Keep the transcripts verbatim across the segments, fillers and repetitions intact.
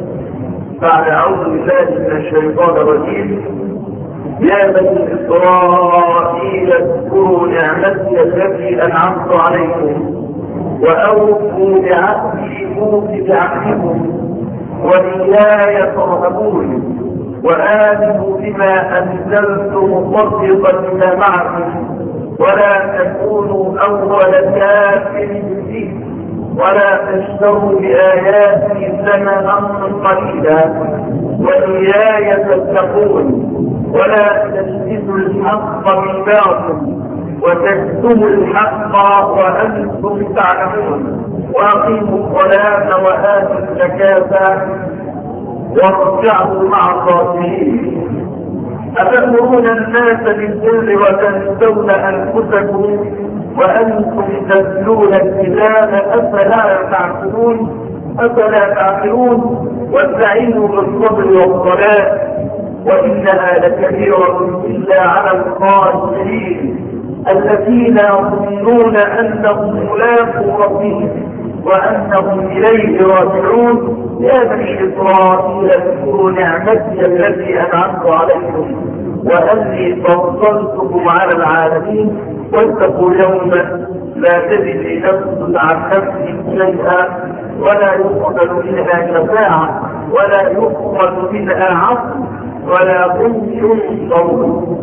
بعد أعوذ بالله من الشيطان الرجيم. يا بني إسرائيل اذكروا نعمتي التي أنعمت عليكم وأوفوا بعهدي أوف بعهدكم وإياي فارهبون وآمنوا بما أنزلت مصدقا لما معكم ولا تكونوا أول كافر به ولا تشتروا بآياتي ثمنا قليلا وإياي تتقون ولا تلبسوا الحق بالباطل وتكتموا الحق وأنتم تعلمون وأقيموا الصلاة وآتوا الزكاة وارجعوا مع الصالحين. أتأمرون الناس بالبر وتنسون أنفسكم وأنتم تتلون الكتاب أفلا تعقلون أفلا تعقلون واستعينوا بالصبر والصلاة وإنها لكبيرة إلا على الخاسرين الذين يظنون أنهم ملاقو ربهم وأنهم إليه راجعون. يا بني إسرائيل اذكروا نعمتي التي أنعمت عليكم وأني فضلتكم على العالمين واتقوا يوما لا تجزي نفس عن نفس شيئا ولا يقبل منها شفاعة ولا يقبل منها عفو ولا هم ينصرون.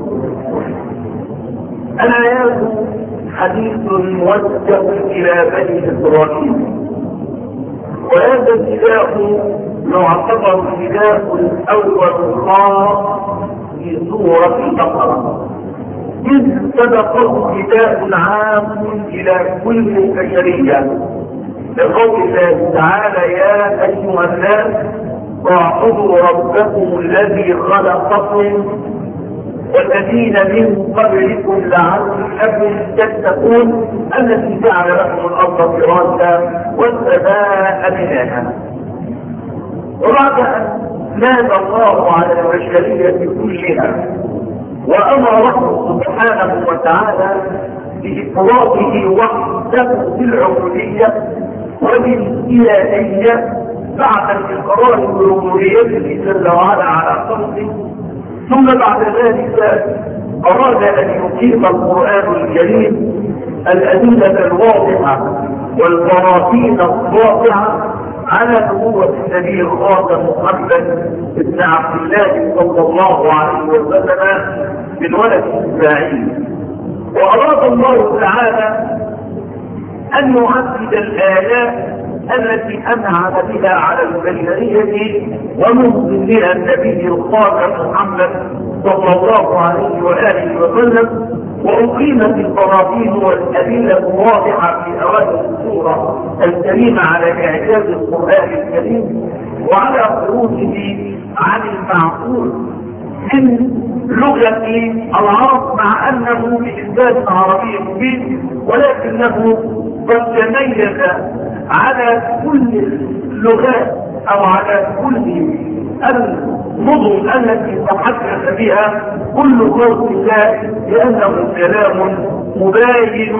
الآيات حديث موجه إلى بني إسرائيل، وهذا النداء يعتبر النداء الأول الخاص في سورة البقرة، إذ سبقه نداء عام إلى كل البشرية لقول الله تعالى: يا أيها الناس اعبدوا ربكم الذي خلقكم والذين من قبلكم لعلكم تتقون الذي جعل لكم الأرض فراشا والسماء بناء. وبعد أن نادى الله على البشرية كلها وأمره سبحانه وتعالى بإفراده وحده بالعبودية وبالإلهية بعد الإقرار بربوبيته جل وعلا على خلقه، ثم بعد ذلك أراد أن يقيم القرآن الكريم الأدلة الواضحة والبراهين الواضحة على نبوة النبي الخاتم محمد بن عبد الله صلى الله عليه وسلم من ولد إسماعيل. وأراد الله تعالى أن يعدد الآيات التي أنعم بها على البشرية ومن ضمنها النبي الخاتم محمد صلى الله عليه وآله وسلم، وأقيمت البراهين والأدلة الواضحة في أوائل السورة الكريمة على إعجاز القرآن الكريم وعلى خروجه عن المعقول من لغة العرب، مع أنه بإنسان عربي مبين ولكنه قد تميز على كل اللغات أو على كل المدن التي تحدث بها كل خلق الله، لأنه كلام مباين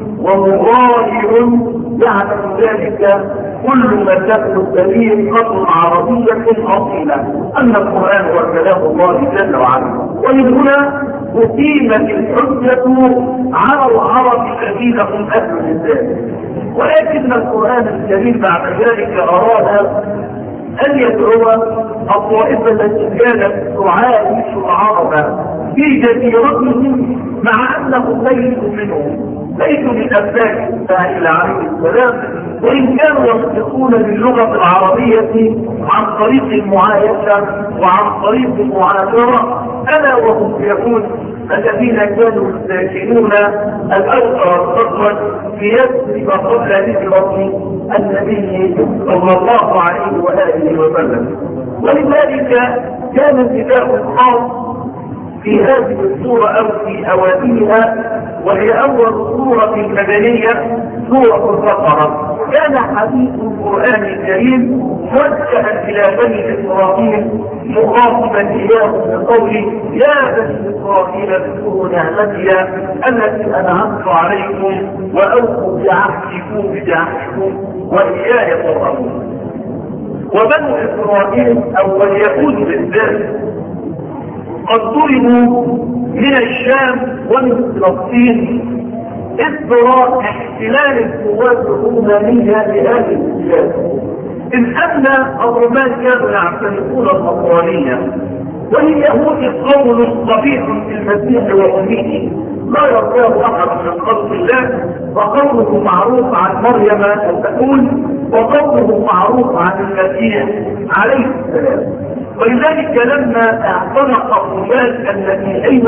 ومغاير يعلم ذلك كل من له طريقة عربية أصيلة أن القرآن هو كلام الله جل وعلا. ومن هنا أقيمت الحجة على العرب الذين هم أهل الإسلام، ولكن القرآن الكريم بعد ذلك أراد أن يدعو الطائفة التي كانت تعايش العرب في جزيرتهم مع أنهم ليسوا منهم، ليسوا من أبناء إسماعيل عليه السلام، وإن كانوا ينطقون باللغة العربية عن طريق المعايشة وعن طريق المعاشرة، ألا وهم يكون الذين كانوا ساكنون الأوسط والصدر في يثرب قبل هجرة النبي صلى الله عليه وآله وسلم. ولذلك كان النداء الخاص في هذه السورة أو في أوائلها، وهي أول سورة مدنية سورة البقرة، كان حديث القرآن الكريم موجها إلى بني إسرائيل مخاطبا إياه بقوله: يا بني إسرائيل اذكروا نعمتي التي أنعمت عليكم وأوفوا بعهدي بعهدكم وإياي فارهبون. وبنو إسرائيل أو اليهود بالذات قد ضربوا من الشام ومن فلسطين اضطراب احتلال القوات الرومانية لهذه البلاد، إذ أن الرومان كانوا يعتنقون النصرانية، واليهود قول قبيح في المسيح وأمه لا يرضاه أحد من خلق الله، وقوله معروف عن مريم تقول، وقوله معروف عن المسيح عليه السلام. ولذلك لما اعتنق الرجال المسيحيين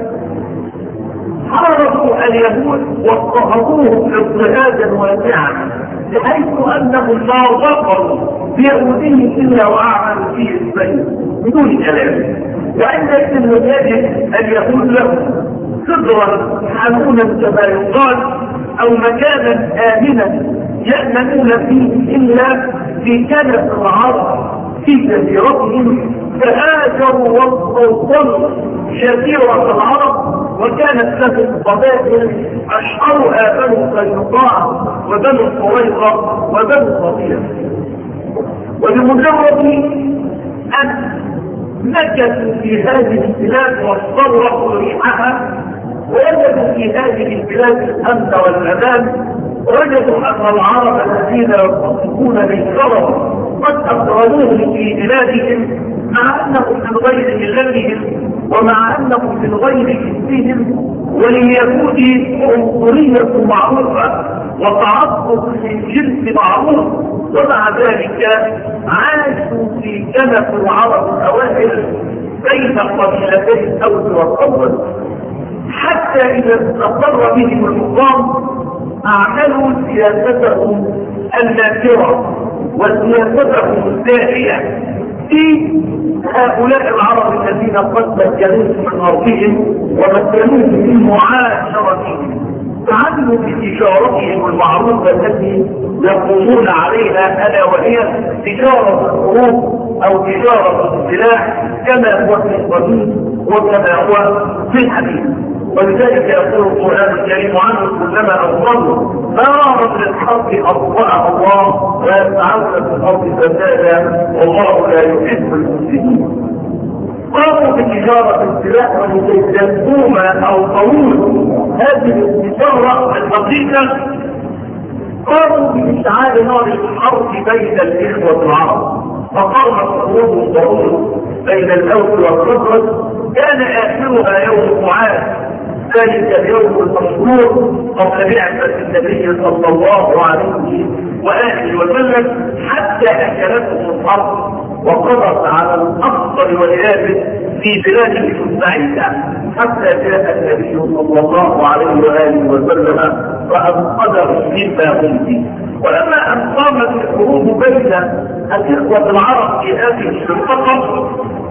حاربوا اليهود واضطهدوهم اضطهادا واسعا، بحيث انهم ما ظفروا بيهودهم الا واعملوا فيه السيء بدون كلام. وعندئذ لم يجد اليهود لهم صدرا حنونا كما يقال او مكانا امنا يامنون فيه الا في كنف العرب في جزيرتهم، فهاجروا واستوطنوا جزيرة العرب، وكانت لهم قبائل اشهرها بنو قينقاع وبنو قريظة وبنو نضير. وبمجرد ان مكثوا في هذه البلاد واستغرقوا ريحها ووجدوا في هذه البلاد الامن والامان، وجدوا ان العرب الذين يتصفون بالكرم قد أخرجوهم في بلادهم مع أنهم من غير ملتهم ومع أنهم من غير جنسهم، ولليهود عنصرية معروفة وتعصب للجنس معروف، ومع ذلك عاشوا في كنف العرب الأوائل بين قبيلتي الأوس والخزرج، حتى إذا استقر بهم النظام أعملوا سياستهم الناكرة وسياستهم الداعية في هؤلاء العرب الذين قد مكنوهم من أرضهم ومكنوهم من معاشرتهم، فعملوا بتجارتهم المعروفة التي يقومون عليها، ألا وهي تجارة الحروب أو تجارة السلاح كما هو في القديم وكما هو في الحديث. ولذلك يقول القرآن الكريم عنه كلما أفضلوا نارا للحرب أطفأها الله ويسعون في الأرض فسادا والله لا يحب المفسدين. قاموا بتجارة السلاح ولكي تقوم أو تقول هذه التجارة الحقيقة قاموا بإشعال نار الحرب بين الإخوة العرب، فقامت حروب ضرورة بين الأوس والخزرج كان آخرها يوم معاد، ذلك اليوم المشهور قبل بعثة النبي صلى الله عليه وآله وسلم، حتى أكلتهم الأرض وقضت على الأفضل واليابس في بلادهم البعيدة، حتى جاء النبي صلى الله عليه وآله وسلم فأنقذهم مما هم فيه. ولما أن قامت الحروب بين الإخوة العرب في هذه المنطقة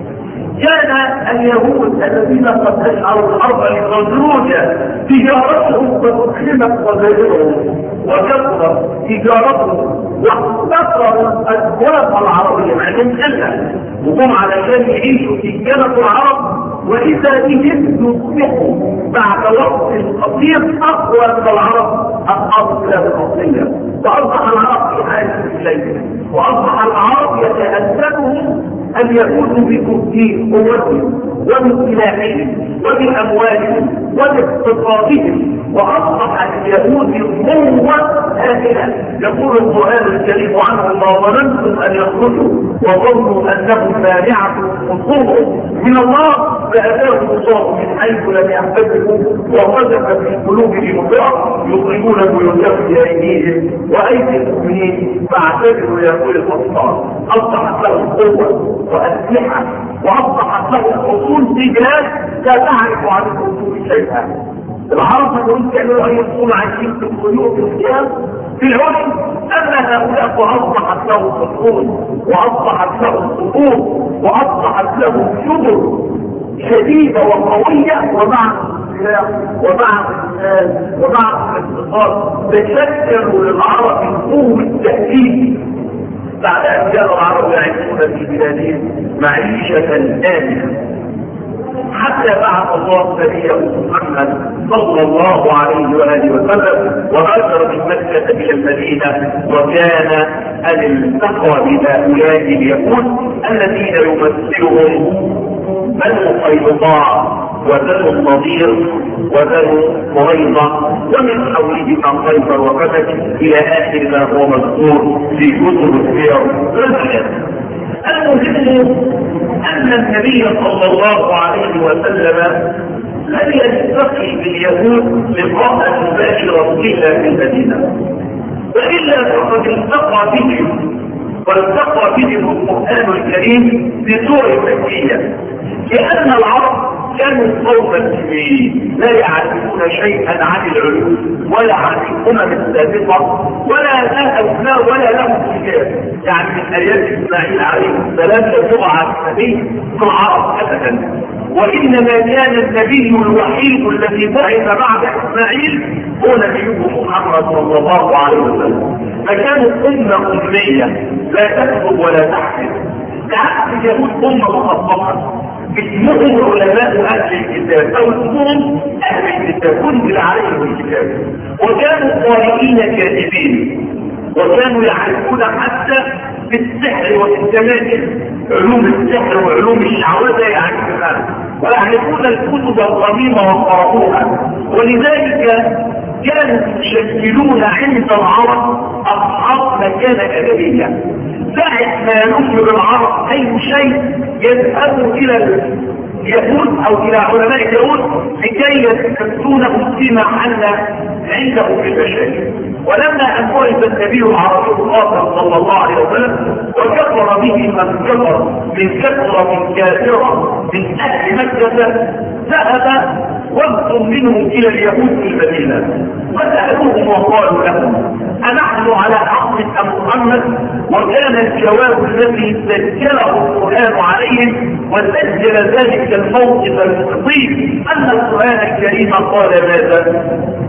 كان اليهود الذين قد أشعروا الحرب لخزروج تجارتهم فتخلمت قبائلهم وكثرت تجارتهم واقتصروا الأبواب العربية مع الإنسان وهم علشان يعيشوا في كنف العرب، وإذا بهم يصبحوا بعد وقت قصير أقوى من العرب أصحاب البلاد الأصلية، وأصبح العرب في حالة الليل، وأصبح العرب يتأثرهم اليهود بقوتهم ومن سلاحهم ومن أموالهم وباقتصادهم، وأصبح اليهود قوة هائلة. يقول القرآن الكريم عنهم ما ظننتم أن يخرجوا وظنوا أنهم مانعهم حصولهم من الله فأتاهم الله من حيث لم يحتسبوا وقذف في قلوبهم الرعب يخرجون بيوتهم بأيديهم وأيدي المؤمنين فاعتبروا يا أولي الأبصار. أصبحت لهم قوة وأسلحة وأصبحت لهم حصول في بلاد لا تعرف عن الحصول شيئا. العرب يقولون كانوا يصون عايشين في الخيوط الخيام في العلم، أما هؤلاء وأصبحت لهم حصول وأصبحت لهم خطوط وأصبحت لهم شبر شديدة وقوية ومع السلاح ومع الإنسان ومع الاقتصاد تشكلوا للعرب قوة التأكيد بعد أن كانوا العرب يعيشون في بلادهم معيشة آمنة، حتى بعث الله نبيه محمد صلى الله عليه واله وسلم وهاجر من مكه الى المدينه، وكان ان التقى بهؤلاء اليهود الذين يمثلهم بنو قينقاع وبنو النضير وبنو قريظه ومن حولهما خيبر وفتك الى اخر ما هو مذكور في كتب السير. المهم ان النبي صلى الله عليه وسلم لم يلتقي باليهود لقاء مباشرا الا في المدينه، والا فقد التقى بهم والتقى بهم القران الكريم بسور مكيه، لان العرب كانوا قوما مسلمين لا يعرفون شيئا عن العلوم ولا عن الامم السابقه ولا لها ولا لهم كتاب. يعني من ايات اسماعيل عليه السلام لا يقع النبي في العرب ابدا، وانما كان النبي الوحيد الذي بعث بعد اسماعيل هو نبيه محمد صلى الله عليه وسلم. فكانوا امه اميه لا تكتب ولا تحسب، كعكس اليهود امه مخصصه اسمهم علماء اهل الكتاب او اسمهم اهل الكتاب انزل عليهم الكتاب، وكانوا قارئين كاتبين، وكانوا يعرفون حتى بالسحر والتماثيل علوم السحر وعلوم الشعوذه يعرفونها، ويعرفون الكتب القديمه وقرأوها، ولذلك كانوا يشكلون عند العرب اصحاب مكانه ادبيه. ساعة ما ينشر العرب اي شيء يذهبوا الى اليهود او الى علماء اليهود لكي يستفتونه فيما حل عنده في المشاكل. ولما ان بعث النبي العربي الخاص صلى الله عليه وسلم وكفر به من كفر من كثره كافره من اهل مكه، ذهب وفد منهم الى اليهود في المدينه وسالوهم وقالوا لهم أنحن على حق أم محمد؟ وكان الجواب الذي سجله القرآن عليهم وسجل ذلك الموقف المخطئ أن القرآن الكريم قال ماذا؟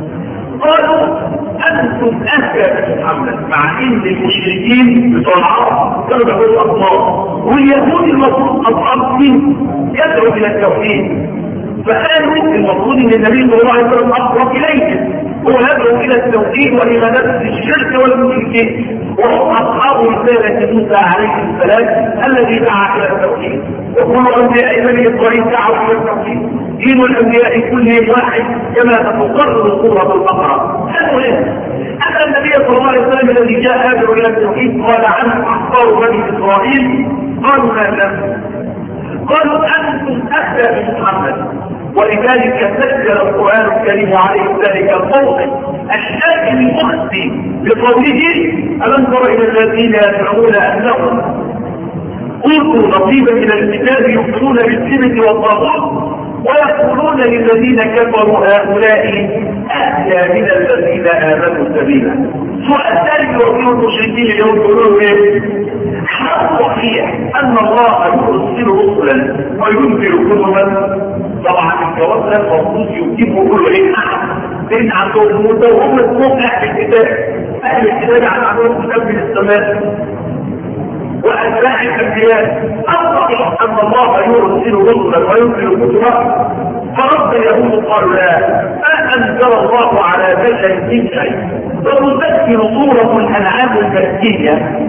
قالوا أنتم أهدى محمد، مع إن المشركين بتوع العرب كانوا بيقولوا أصنام، واليهود المفروض أصحاب دين يدعو إلى التوحيد، فقالوا المفروض ان النبي صلى الله عليه وسلم اقرب اليهم، هو يدعو الى التوحيد والى نفس الشرك والمشركين، وهم اصحاب رساله موسى عليه السلام الذي دعا الى التوحيد، وكل انبياء بني اسرائيل دعوا الى التوحيد، دين الانبياء كلهم واحد كما تقرر سوره البقره. المهم ان النبي صلى الله عليه وسلم الذي جاء يدعو الى التوحيد قال عنه احبار بني اسرائيل قالوا ماذا؟ قالوا أنتم أهدى من محمد، ولذلك سجل القرآن الكريم عليه ذلك الموقف الشاكل المخزي بقوله ألم تر إلى الذين يدعون أنهم أوتوا نصيبا من الكتاب يؤمنون بالجبت والطاغوت ويقولون للذين كفروا هؤلاء أهدى من الذين آمنوا سبيلا. سؤال ثاني يوصلوا المشركين اليوم يقولون إيه؟ صحيح ان الله يرسل رسلا وينزل كتبا. طبعا الجواب ده المفروض يجيبه كله ايه؟ لان عندهم موسى وهم اسمهم اهل الكتاب، اهل الكتاب عندهم كتاب من السماء واتباع الانبياء. الصحيح ان الله يرسل رسلا وينزل كتبا، فرد اليهود قالوا لا، ما انزل الله على بشر من شيء. فتذكر سوره الانعام المكيه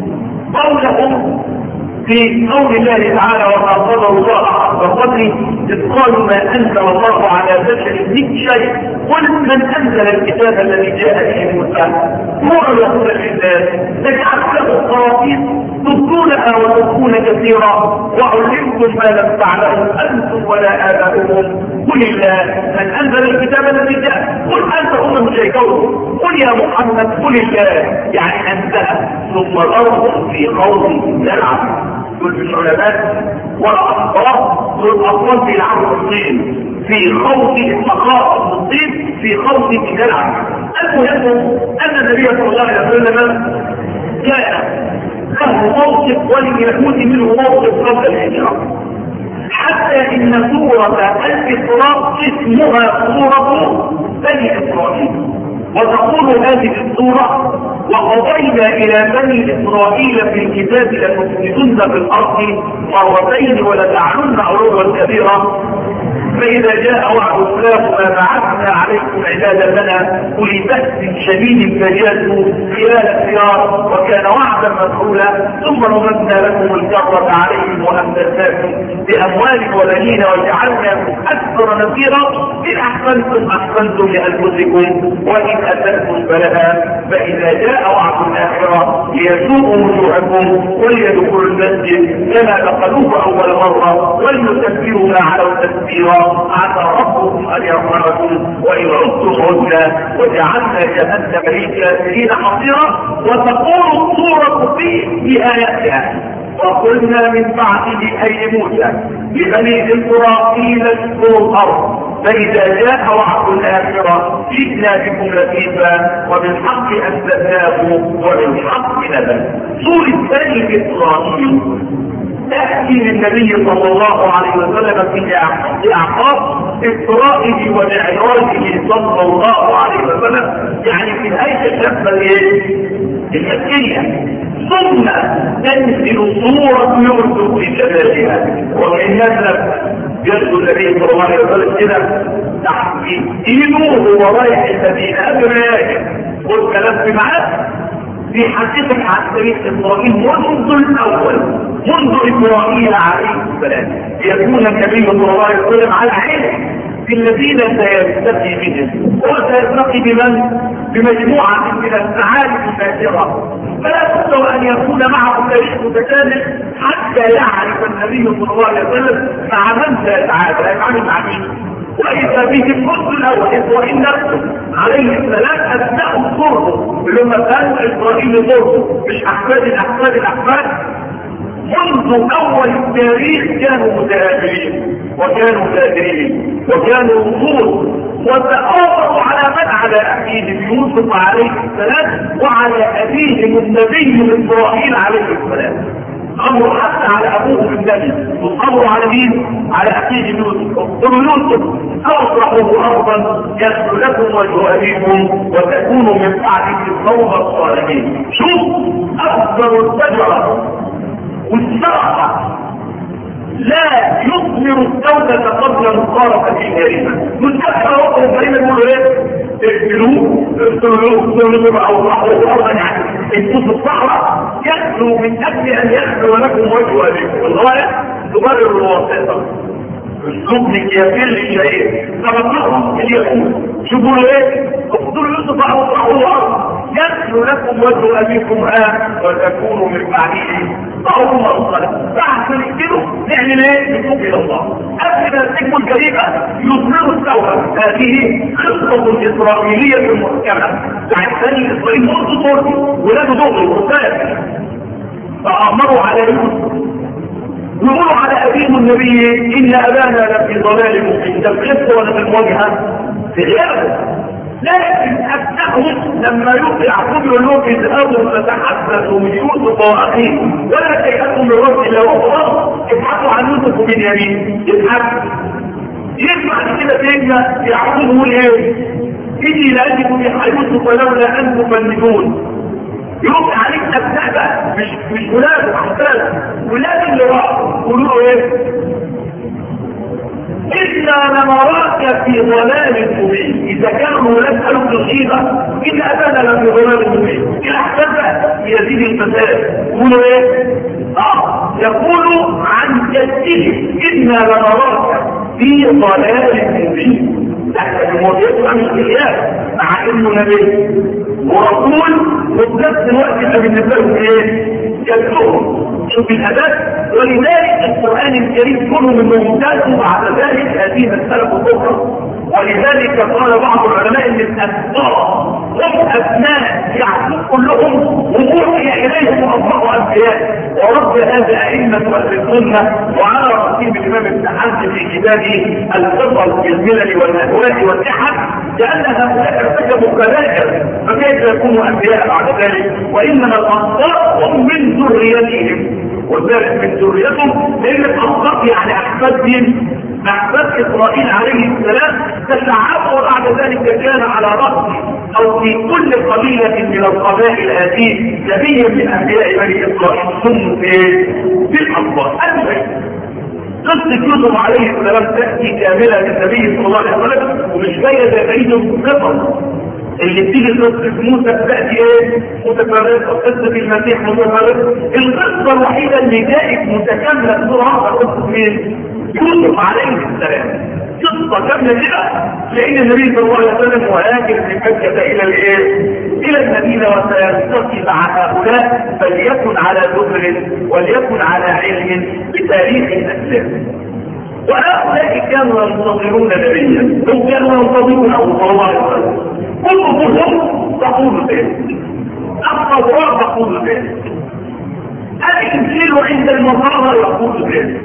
قولهم في قول الله تعالى وما قدر الله حق قدره إذ قالوا ما أنزل الله على بشر من شيء، قل من أنزل الكتاب الذي جاء به موسى نورا وهدى للناس تجعل له قراطيس تبدونها وتخفون كثيرا وعلمتم ما لم تعلموا أنتم ولا آباؤكم قل الله من أنزل الكتاب الذي جاء، قل أنت أمم شيكون قل يا محمد قل الله، يعني أنزل ثم ضربوا في قوم يلعب. دول مش علماء ولا أخبار، دول أطفال بيلعبوا في الصين في خوف الثقافة في الصين في خوف يلعب. المهم أن النبي صلى الله عليه وسلم جاء له موقف ولليهود منه موقف قبل الهجرة، حتى إن سورة الإسراء اسمها سورة بني إسرائيل، وتقول هذه السورة وقضينا إلى بني إسرائيل في الكتاب لتفسدن في الأرض مرتين ولتعلن علوا كبيرا فإذا جاء وعد الله ما بعثنا عليكم عبادا لنا أولي بأس شديد فجاسوا خلال الخيار وكان وعدا مفعولا ثم رددنا لكم الكرة عليهم وأمددناكم بأموال وبنين وجعلناكم أكثر نفيرا إن أحسنتم أحسنتم لأنفسكم وإن أسأتم فلها فإذا جاء وعد الآخرة ليسوءوا وجوهكم وليدخلوا المسجد كما دخلوه أول مرة وليتكبروا ما علوا تكبيرا عسى ربكم أن يرحمكم وإن عدتم عدنا وجعلنا جهنم للكافرين حصيرا وتقول الصورة في آياتها وقلنا من بعده أي موسى لبني إسرائيل اذكروا الأرض فإذا جاء وعد الآخرة جئنا بكم لطيفا وبالحق أنزلناه وبالحق نزل. سورة بني إسرائيل تأتي للنبي صلى الله عليه وسلم في أعقاب إسرائه ومعراجه صلى الله عليه وسلم يعني في الآية الشابة المكية ثم تنزل صورة يوسف لجلالها ومن نزل يرجو النبي صلى الله عليه وسلم كده تحكيمه ورايح الذين أبراج والكلام في معاه في حديث عن تاريخ إسرائيل منذ الأول منذ إسرائيل عليه السلام يكون النبي صلى الله عليه وسلم على عين الذين سيلتقي بهم وسيلتقي بمن بمجموعة من السعادة الناشرة فلا تستوى أن يكون معه تاريخ متكامل حتى يعرف النبي صلى الله عليه وسلم مع من سيتعامل يتعامل مع مين وإذا به الفصل الأول إسرائيل نفسه عليه السلام أثناء الصرف اللي هم كانوا إسرائيل صرف مش أحفاد الأحفاد الأحفاد منذ أول التاريخ كانوا متآمرين وكانوا كافرين وكانوا وصول وتآمروا على من على أبيهم يوسف عليه السلام وعلى أبيهم النبي إسرائيل عليه السلام أمروا حتى على أبوهم النبي وأمروا على مين؟ على أبيهم يوسف قلوا يوسف أصرحوا أرضا يخلو لكم وجه أبيكم وتكونوا من بعده القوم الصالحين. شوف أكبر الشجرة والسرعة لا يثمر الزوجة قبل مقاربة الجريمة. مستحيل وقت الجريمة يقولوا ايه؟ اقتلوه اقتلوه اقتلوه او ارضا يعني انتوا في الصحراء يخلو من اجل ان يخلو لكم وجه ابيكم. الغاية تبرر الواسطة. اسلوبك يا فيل الشهيد تبطلهم اليهود شوفوا ايه؟ اقتلوا يوسف او اطرحوه الارض يخلو لكم وجه ابيكم آه وتكونوا من بعده قوم الصالح. بعد ما نقتله نعمل ايه؟ نتوب الى الله قبل ما نسيبوا الجريمه يظهروا الثوره. هذه خطه اسرائيليه محكمه بتاعت بني اسرائيل منذ طول ولاده دغري وسائل فامروا على يوسف يقولوا على أبيهم النبي إن أبانا لفي ضلال مبين. ده القصة ولا في المواجهة في غيره. لكن أبنائهم لما يعقوب يقول لهم اذهبوا فتحدثوا من يوسف وأخيه ولا تيأسوا من رب إلا وهو ابحثوا عن يوسف وبنيامين. يبحثوا يسمع كده سيدنا يعقوب يقول ايه؟ إني لأجد في يوسف ولولا أن تفندون. يوم عليك أبناء بقى مش مش ولاد وحفاد ولاد اللي راحوا يقولوا ايه؟ إنا لنراك في ضلال مبين. إذا كانوا ولاد قالوا تصيبة إن أبانا لفي ضلال مبين. الأحفاد بقى يزيد الفساد يقولوا ايه؟ اه يقولوا عن جده إنا لنراك في ضلال مبين. لكن الموضوع عن القياس مع انه نبي ورسول وفي نفس الوقت اللي بالنسبه لهم ايه؟ جدهم. شوف الاداب. ولذلك القران الكريم كله من ممتازه بعد ذلك هذه المساله الاخرى. ولذلك قال بعض العلماء ان الاسباط هم ابناء يعقوب كلهم ووحي اليهم واصبحوا انبياء ورب هذا ائمه اهل السنه وعلى راسهم الامام ابن حزم في كتابه الفصل في الملل والاهواء والنحل لان هؤلاء ارتكبوا كبائر فكيف يكونوا انبياء بعد ذلك؟ وانما الاسباط هم من ذريتهم وذلك من ذريتهم لان الاسباط يعني احفاد مين؟ أحفاد إسرائيل عليه السلام تشعبوا بعد ذلك كان على رأس أو في كل قبيلة من القبائل هذه نبي من أنبياء بني إسرائيل ثم في في الأنبار. أنبي قصة يوسف عليه السلام تأتي كاملة للنبي صلى الله عليه وسلم، ومش جاية زي بقية القصص اللي بتيجي قصة موسى تأتي ايه؟ متفرقة، قصة المسيح متفرقة. القصة الوحيدة اللي جاءت متكاملة بسرعة قصة مين؟ يوسف عليه السلام. قصة كاملة كده، لأن النبي صلى الله عليه وسلم مهاجر من مكة إلى الايه؟ إلى المدينة، وسيلتقي مع هؤلاء، فليكن على ذكر وليكن على علم بتاريخ الأسلام. وهؤلاء كانوا ينتظرون نبيا، هم كانوا ينتظرونه صلى الله عليه وسلم. كلهم تقول ذلك، التوراة تقول ذلك، الإنجيل عند النصارى يقول ذلك.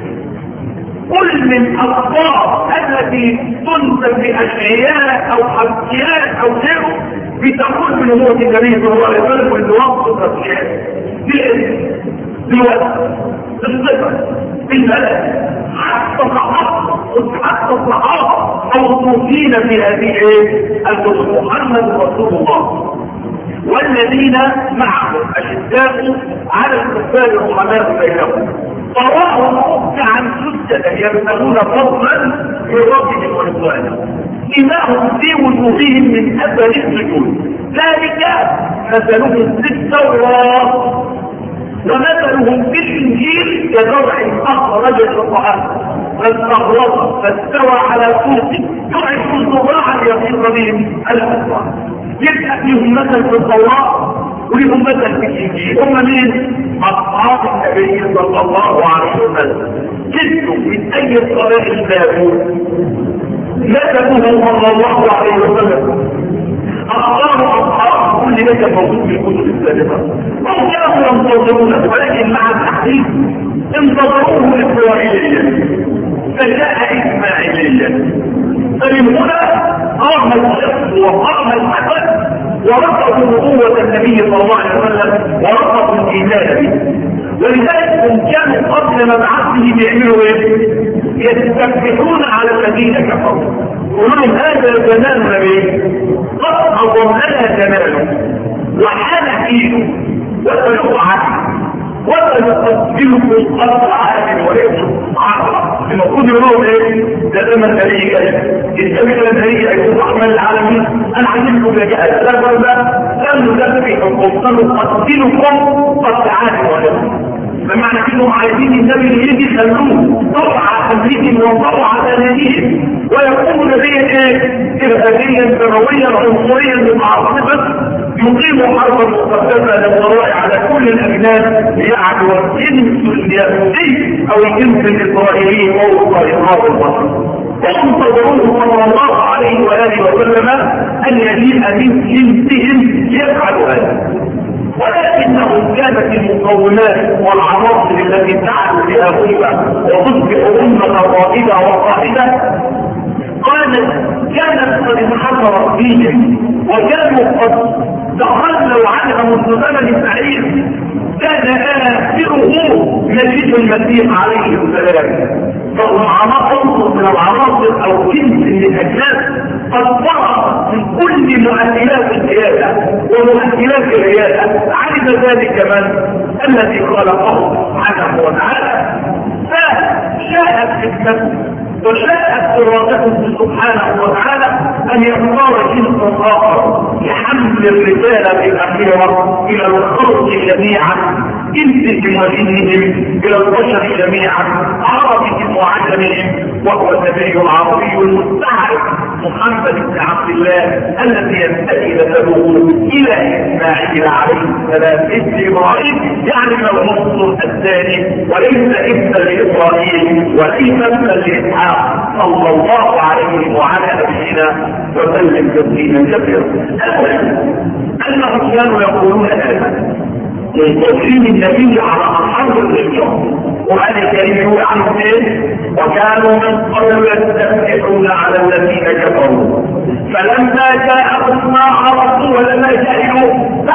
كل من الأخبار التي تنسب لأشعياء أو حبكيات أو غيره بتقول بنبوة النبي صلى الله عليه وسلم بالوقت الرسول بالاسم بالوقت بالصفة بالبلد، حتى الصحابة حتى الصحابة موصوفين في هذه الكتب. محمد رسول الله والذين معه أشداء على الكفار رحماء بينهم، فراهم عن سجدا يبتغون فضلا من ربهم ورضوانا، إماهم في وجوههم من أثر السجود، ذلك مثلهم في التوراة ومثلهم في الإنجيل كزرع أخرج شطأه فاستغلظ فاستوى على سوقه يعرف الزراع يغيظ بهم الأسواق. يبقى فيهم مثل في التوراة وليهم مثل في الإنجيل. هم مين؟ أصحاب النبي صلى الله عليه وسلم. جدوا من أي قبائل بابوا نسبوه صلى الله عليه وسلم، أخبار أصحاب كل نسب موجود في الكتب السابقة. هم كانوا ينتظرون، ولكن مع التحديث انتظروه إسرائيليا فجاء إسماعيليا. فمن هنا قام الشخص وقام الحسن ورفضوا نبوة النبي صلى الله عليه وسلم ورفضوا الإيمان به. ولذلك هم كانوا قبل مبعثه بيعملوا ايه؟ يستفتحون على الذين كفروا، يقولون هذا زمان نبي قد أضمنا زمانه وحان حينه وسنقعد وسنقتلكم قتل عاد وليس عقرا. المفروض يقولون ايه؟ ده زمن نبي جاي يستمر النبي يكون رحمة العالمين. انا عايزكم يا جهل لا ولا لم نذبحكم سنقتلكم قتل عاد وليس. بمعنى انهم عايزين النبي يجي يخلوه طبعا امريكي وطبعا على نبيهم ويكون نبيا ايه؟ ارهابيا دمويا عنصريا متعصبا يقيم حربا مقدسه للقضاء على كل الاجناس ليعدو الجنس اليهودي او الجنس الاسرائيلي فوق اقامه البشر. وانتظروه صلى الله عليه واله وسلم ان يجيء من جنسهم يفعل هذا. ولكنهم كانت المقومات والعناصر التي تعمل بها أمة وتصبح أمة رائدة وقائدة قالت كانت قد انحصرت فيهم وكانوا قد تخلوا عنها منذ زمن بعيد. كان آخره نبي المسيح عليه السلام، فهو عناصر من العناصر أو جنس من الأجناس قد ظهر من كل مؤهلات القيادة ومؤهلات الريادة. علم ذلك من؟ الذي خلقه سبحانه وتعالى. فشاءت حكمته وشاءت إرادته سبحانه وتعالى أن يختار جنسا آخر لحمل الرسالة الأخيرة إلى الخلق جميعا، إنسهم وجنهم إلى البشر جميعا، عربهم وعجمهم، وهو النبي العربي المستعرف محمد بن عبد الله الذي ينتهي نسبه إلى إسماعيل عليه السلام ابن إبراهيم، يعني العنصر الثاني، وليس ابن لإسرائيل وليس ابن لإسحاق صلى الله عليه وعلى نبينا وسلم تسليما كثيرا. أنهم كانوا يقولون هذا من تسليم النبي على أصحاب الرجال. وعن الكريم يقول عنه ايه؟ وكانوا من قبل يستفتحون على الذين كفروا فلما جاءهم ما عرفوا ولما جاءوا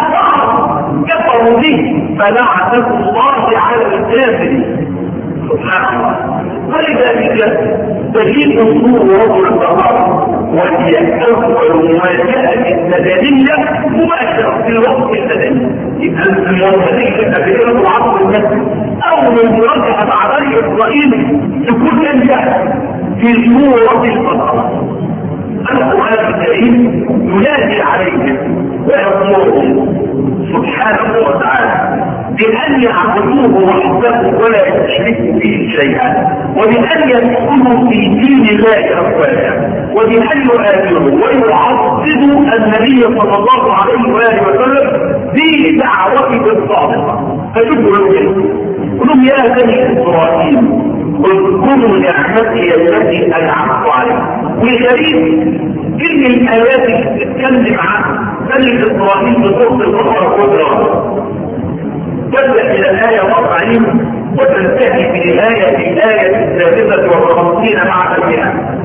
كفروا به فلعنة الله على الكافرين. سبحان الله. ولذلك تجيء نصوص رجل القرار وهي أول مواجهة المدنية مباشرة في الوقت المدني. يبقى المواجهة كبيرة وعصر المسجد أول مواجهة بعدين اسرائيل تكون انت في سورة البقرة. القرآن الكريم ينادي عليهم ويأمرهم سبحانه وتعالى بأن يعبدوه وحده ولا يشركوا به شيئا، وبأن يدخلوا في دين الله أفواجا، وبأن يؤمنوا ويعظموا النبي صلى الله عليه وآله وسلم في دعوته الصادقة. فشكروا له قلوا يا بني إسرائيل اذكروا نعمتي التي أنعمت عليكم. والغريب إن الآيات اللي بتتكلم عن بني إسرائيل بصوت البقرة كلها تبدأ إلى الآية أربعين وتنتهي بنهاية الآية الثالثة والخمسين مع المئة.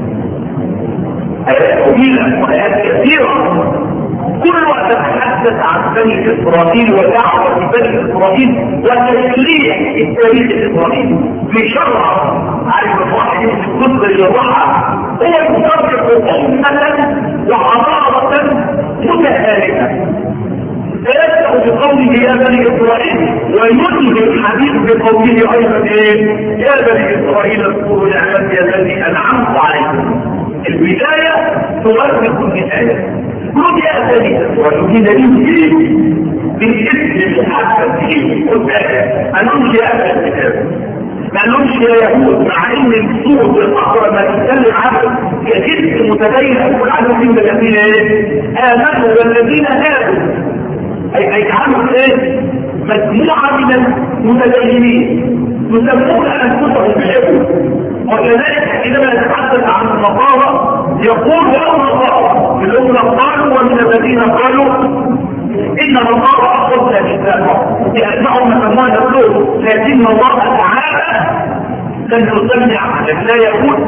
آيات طويلة وآيات كثيرة كلها تتحدث عن بني إسرائيل ودعوة بني إسرائيل وتشريع التاريخ الإسرائيلي بشرع. عارف الواحد في القدر الجراحة هو يطبق أمة وحضارة متهالكة. فيبدأ بقوله يا بني إسرائيل وينهي الحديث بقوله أيضا إيه؟ يا بني إسرائيل اذكروا نعمتي التي أنعمت عليكم. البداية تغرق النهاية. قل يا بني إسرائيل بدليل إيه؟ بالاسم المحدد فيه قلت يا أهل الكتاب ما لهمش يا يهود، مع ان الصوت الاقرب ما تتكلم عنه كجزء متدين يقول عنه من الذين ايه؟ امنوا والذين هادوا، اي هيجعلوا ايه؟ مجموعه من المتدينين يسمون انفسهم باليهود. وكذلك حينما يتحدث عن النصارى يقول يا نصارى الذين قالوا ومن الذين قالوا إن الله أخذنا كتابه يأتعهم كما يقول، لكن الله تعالى لن يسمع عن لا يقول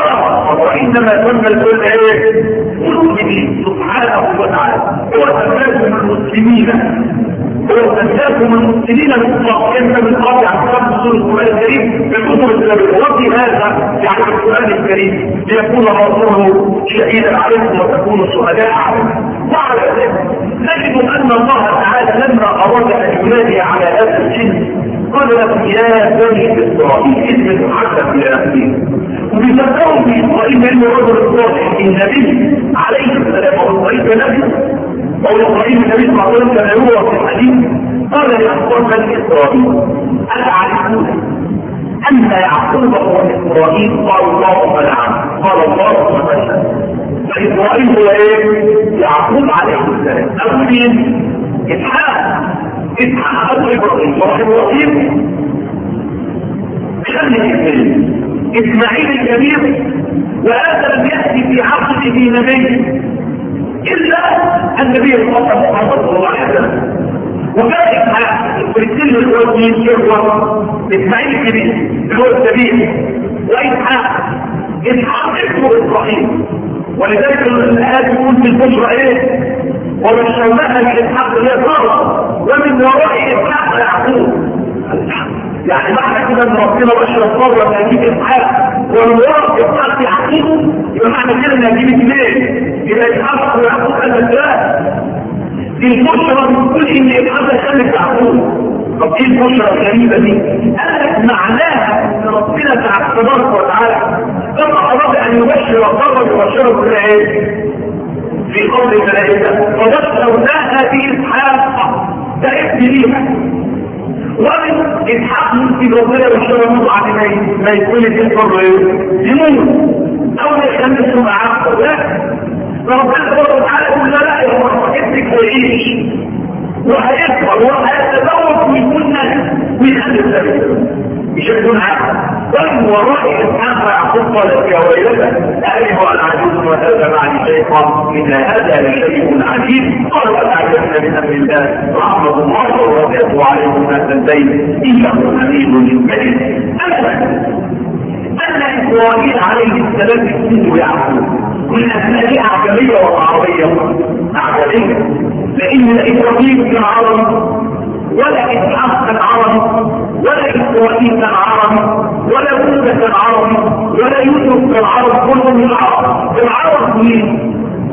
وإنما سمى الكل إيه؟ مسلمين سبحانه وتعالى. هو سماكم المسلمين، هو سماكم المسلمين بالصلاة. كيف من قبل عن كتاب القرآن الكريم بكتب السابقة وفي هذا يعني القرآن الكريم ليكون رسوله شهيدا عليكم وتكونوا شهداء عليكم. وعلى ذلك نجد أن الله تعالى لما أراد أن ينادي على هذا الجنس قال لهم يا بني إسرائيل اسم المحدث إلى أخيه. وبيذكروا في إسرائيل أن الرجل الصالح النبي عليه السلام والصليب نبي أو إسرائيل النبي صلى الله عليه وسلم كان يروى في الحديث قال لأخوان بني إسرائيل أتعرفون أن يعقوب هو إسرائيل؟ قال اللهم نعم. قال الله مثلا فإسرائيل هو إيه؟ يعقوب عليه السلام. أبو مين؟ إسحاق. إسحاق أبو إبراهيم وإبراهيم خلف الكريم إسماعيل الكبير، وهذا لم يأتي في عقله نبي إلا النبي صلى الله عليه وسلم. وكان إسحاق والسن الوزنين شهوة إسماعيل الكبير هو السبيل، وإسحاق إسحاق اسمه إبراهيم. ولذلك الآيات يقول في البشرى إيه؟ وبشرناها بإسحاق اليسار ومن وراء إسحاق يعقوب. يعني معنى كده ان ربنا بشر الصبر نجيب إسحاق ومن وراء إسحاق يعقوب، يبقى معنى كده نجيب اثنين يبقى إسحاق ويعقوب الثلاث. دي البشرى بتقول إن إسحاق خلف يعقوب. طب ايه البشرى الغريبة دي؟ قال لك معناها ان ربنا تبارك وتعالى لما اراد ان يبشر الضرر يبشره كل ايه؟ في قول الملائكة وبشرناها بإسحاق ده ابن ليها. ومن إسحاق ممكن ربنا يبشره مضعف ما يكون الانفر يموت او يخلصه معاه لا، فربنا تبارك وتعالى يقول لا لا يا مرحبا ابنك هيعيش وهيكبر وهيتزوج ويكون من أهل السبيل مش يكون عقل. ومن وراء إسحاق يعقوب قال يا ويلتى أألد وأنا عجوز وهذا معي شيخا إن هذا لشيء عجيب. قال أتعجبن من أمر الله رحمة الله ورضيته عليكم هذا البيت إنه حميد مجيد. أما أن إسرائيل عليه السلام اسمه يعقوب من أسماء أعجمية وعربية أعجمية، لأن إبراهيم كان عربي ولا إسحاق كان عربي ولا إسرائيل كان عربي ولا موسى كان عربي ولا يوسف كان عربي، كلهم من العرب. العرب مين؟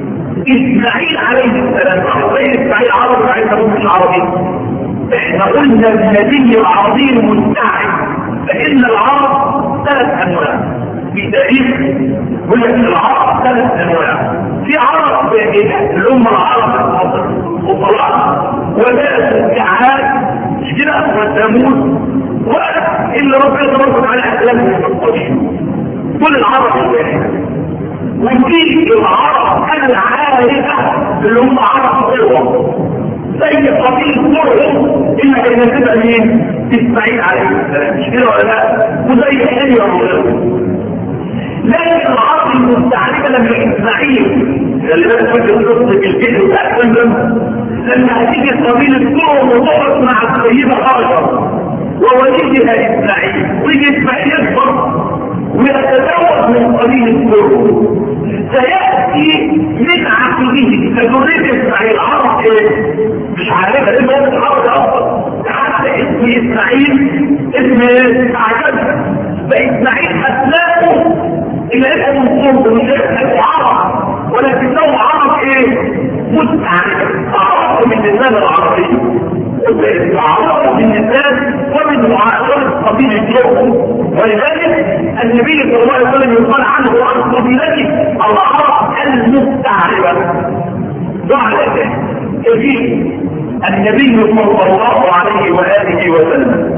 إسماعيل عليه السلام. غير إسماعيل عربي وعيسى مش عربي. احنا قلنا النبي العظيم المستعد فإن العرب ثلاث أنواع في تاريخ ولكن العرب ثلاث أنواع. في عرب الأمة العرب الفضلاء وناس كعاد مش كده وثمود واللي ربنا تبارك وتعالى أسلامهم في الطريق كل العرب الواحد. وفي العرب أنا العارفة اللي هم عرب قوة زي قبيل مرهم إلا كان تبقى مين؟ إسماعيل عليه السلام مش كده ولا لا؟ وزي حلية وغيره. لكن العرب المستعرفة لما إسماعيل اللي بقى فكرة القصة بالجد وتأكلم لما هتيجي قبيل مرهم وتقعد مع السيدة خرجة ووليدها إسماعيل ويجي إسماعيل يكبر ويتزوج من قبيل مرهم سيأتي من عقله فجرد إسماعيل عرب إيه؟ مش عارفة ليه ما يتعرض أصلا حتى اسم إسماعيل اسم عجب فإسماعيل أسلامه إلى اسم الصوت مش اسم عرب ولكنه عرب إيه؟ مستعرف عرب من اللسان العربي عرب من اللسان ومن معاشرة قبيل الجوع ولذلك النبي صلى الله عليه وسلم يقال عنه عن قبيلته العرب المستعربة. وعلى ذلك يجيب النبي صلى الله عليه وآله وسلم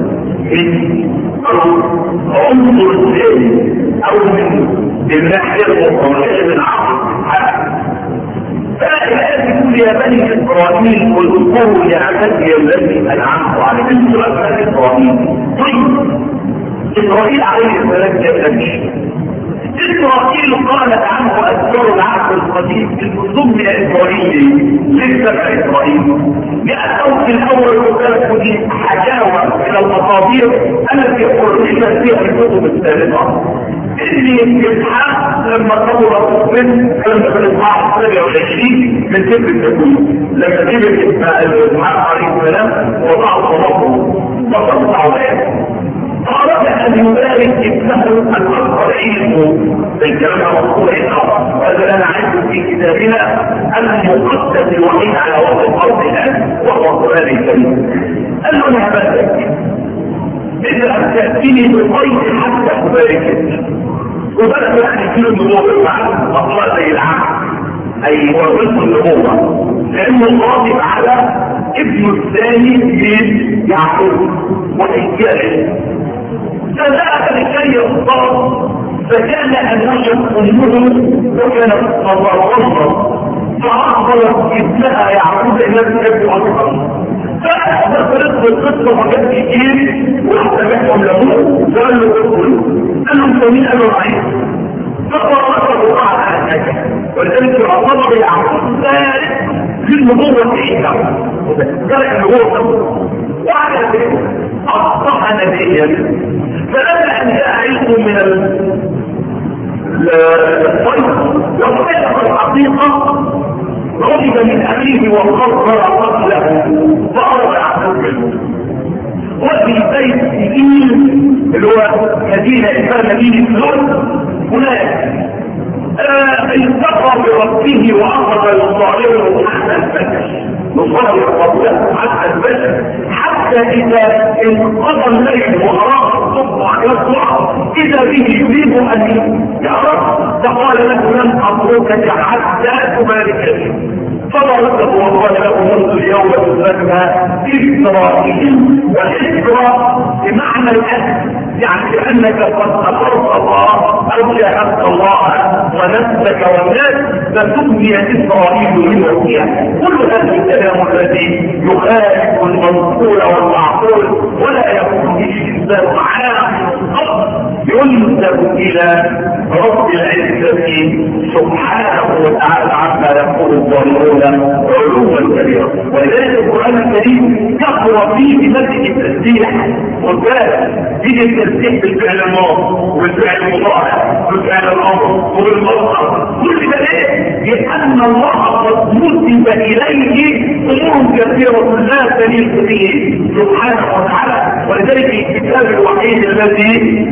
عنصر الزين أو من الناحية المقرنة من عرب فالآن يقول يا بني إسرائيل واذكروا نعمتي التي أنعمت عليكم سورة إسرائيل. طيب إسرائيل عليه السلام كذلك إسرائيل قالت عنه أذكر العهد القديم بالأسلوب الإسرائيلي ليس كإسرائيل لأنه في الأول وكانت دي حكاوى إلى المصادر التي حرمت فيها الكتب السابقة اللي إسحاق لما طور من كان في الإصحاح سبعة وعشرين من سفر التكوين لما جبت إسحاق عليه السلام وضع صلاته بطل صعبان أراد أن يبارك ابنه الأكبر علمه بالكلام المذكور هنا وهذا أنا عندي في كتابنا المقدس الوحيد على وجه الأرض الآن وهو القرآن الكريم. قال له يا بني إذا لم تأتيني بخير حتى أباركك وبدأ يعني كل النبوة معه أطلع زي العهد أي ورث النبوة لأنه غاضب على ابنه الثاني من يعقوب وإياه فذهب لكي يصطاد فكان أن وجد أمه وكانت تتضرر فأخبرت ابنها يعقوب الذي يبدو أكثر فأخبرت القصة وجد كتير واحتملهم له وقال له ادخل قال له انت مين؟ قالوا رعيد فقرر الله على هذا ولذلك يعتبر يعقوب ذلك للنبوة عنده ذلك النبوة وعلى ذلك أصبح نبيا فلما أن يعيش من الصيد وكشف الحقيقة رجل من أبيه وقرر قتله فأرجع منه وفي بيت سجين اللي هو مدينة اسمها مدينة لون هناك التقى بربه وأخذ يصالحه حتى البشر يصالح ربه حتى البشر حتى إذا انقضى الليل وأراد الصبح يطلع إذا به يريد أن يعرف فقال له لن أتركك حتى تبارك فضربه وقال له منذ اليوم تسمى إسرائيل والإسراء بمعنى الأسر يعني لأنك قد أقرت الله أو شاهدت الله ونفسك والناس فتبني إسرائيل من وقيا. كل هذا الكلام الذي يخالف المنقول والمعقول ولا يكون به الإنسان معاه ينسب إلى رب العزة سبحانه وتعالى عما يقول الظالمون علوا كبيرا. ولذلك القرآن الكريم يقوى فيه بمسك التسبيح والبال يجي التسبيح بالفعل الماضي والفعل المضارع والفعل الامر وبالمصدر كل ده ليه؟ لأن الله قد نسب إليه أمور كثيرة لا تليق به سبحانه وتعالى. ولذلك الكتاب الوحيد الذي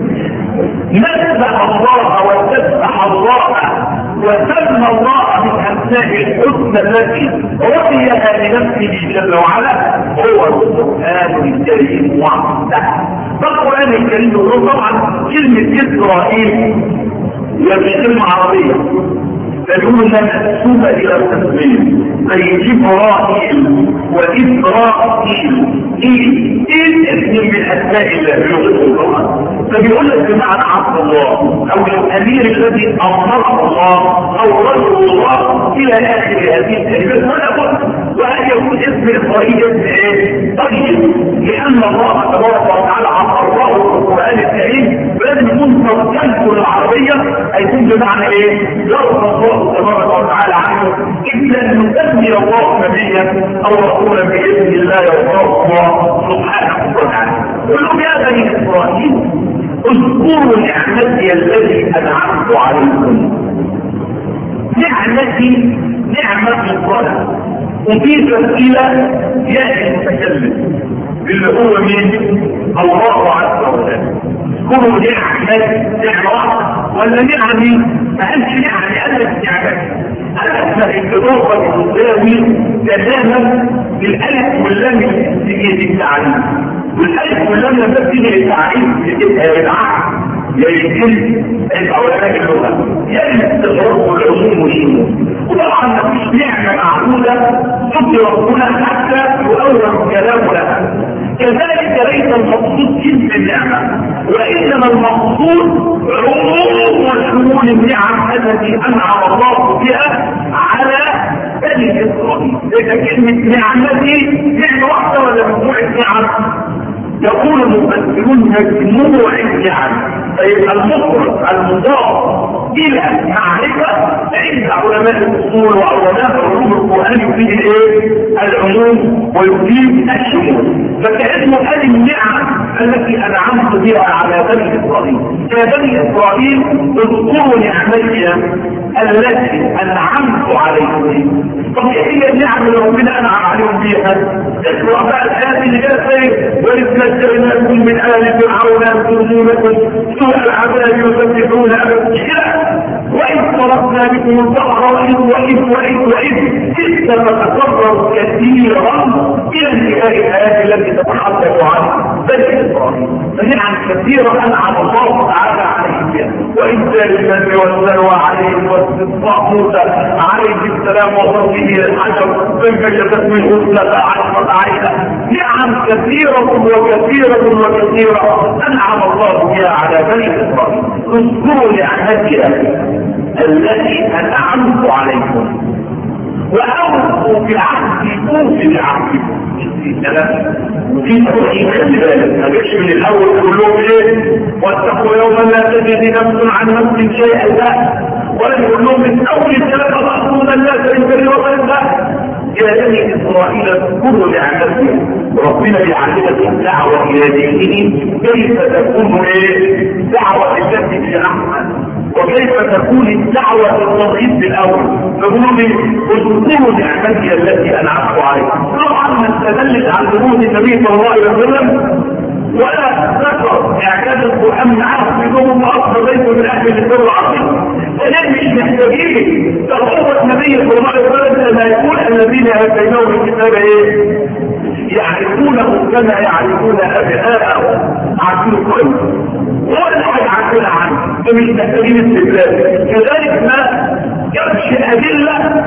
نسبح الله وتسبح الله وسمى الله بالأسماء الحسنى التي رضيها لنفسه جل وعلا هو القرآن الكريم وحده فالقرآن الكريم يقول طبعا كلمة إسرائيل هي كلمة عربية فيقول انها مقسومة الى التسمية زي جبرائيل وإسرائيل إيه إيه اسم من أسماء الله بلغة القرآن فبيقول لك بمعنى عبد الله أو الأمير الذي أمره الله أو رجل الله إلى آخر هذه الكلمات ولا بد وأن يكون اسم إسرائيل اسم إيه؟ طيب لأن الله تبارك وتعالى أقره في القرآن الكريم فلازم يكون ترجمته العربية هيكون بمعنى إيه؟ يرضى الله تبارك وتعالى عنه إلا أن يسمي الله نبيا أو رسولا بإذن الله يرضاه الله سبحانه وتعالى. قل لهم يا بني إسرائيل اذكروا نعمتي التي أنعمت عليكم. نعمتي نعمة الصلاة أضيفت إلى ياء المتكلم اللي هو مين؟ الله عز وجل. اذكروا نعمتي نعمة واحدة ولا نعمي؟ ما قالش نعمي قال لك نعمتي. أنا الإضافة تساوي تماما بالألف واللام تيجي للتعريف والألف واللام لما تيجي للتعريف بتبقى بالعكس يا يتم العلماء اللغة يا الاستغراق والعموم والشمول وطبعا مفيش نعمة معمولة ضد ربنا حتى يؤول كلامه لها. كذلك ليس المقصود جنس النعمة وإنما المقصود عموم وشمول النعم التي أنعم الله بها على بني إسرائيل. إذا كلمة نعمتي نعمة واحدة ولا مجموعة نعم؟ يقول المفسرون مجموع النعم فيبقى المفرد المضاف الى معرفه عند علماء الاصول وعلماء علوم القران فيه ايه؟ العموم ويفيد الشمول. فكانه هذه النعم التي انعمت بها على بني اسرائيل. يا بني اسرائيل اذكروا نعمتي التي انعمت عليكم. طب ايه هي النعم اللي ربنا انعم عليهم بها؟ اقرا بقى الايات اللي جت وإذ نجيناكم من آل فرعون يسومونكم سوء العذاب يسبحون أمثلة وإذ صرفنا بكم البحر وإذ وإذ وإذ وإذ إذ تتكرر كثيرا إلى انتهاء الآيات التي تتحدث عن بني إسرائيل. فنعم كثيرة أنعم الله تعالى عليهم بها. وإذ جاء المن والسلوى عليهم واستسقاء موسى عليه السلام وضربه للحجر فانفجرت منه اثنتا عشرة عينا. نعم كثيرة وكثيرة وكثيرة أنعم الله بها على بني إسرائيل. اذكروا نعمتي التي أنعمت عليكم وأوفوا بالعهد أوفي بعهدكم. وفي توحيد خلي بالك ما جتش من الأول كلهم إيه؟ واتقوا يوما لا تجزي نفس عن نفس شيئا لا ولا يقول لهم من أول ثلاثة تأخذون الناس بالبر والغيب. يا بني إسرائيل اذكروا نعمتي ربنا بيعلمك الدعوة إلى دينه كيف تكون ايه؟ دعوة التي هي أحسن وكيف تكون الدعوة الرغيب بالأول. فقولوا لي اذكروا نعمتي التي أنعمت عليكم. طبعا ما استدلت عن ظهور النبي صلى الله عليه وسلم ولا ذكر اعجاز القرآن معه في يوم وأصل بيته من أهل البر العظيم. فنحن مش محتاجين ترغب النبي صلى الله عليه وسلم لما يقول الذين آتيناهم الكتاب ايه؟ يعرفونه كما يعرفون أبناءهم. عارفين كويس ولا حاجة عارفين عنه فمش محتاجين استدلال. كذلك ما يمشي أدلة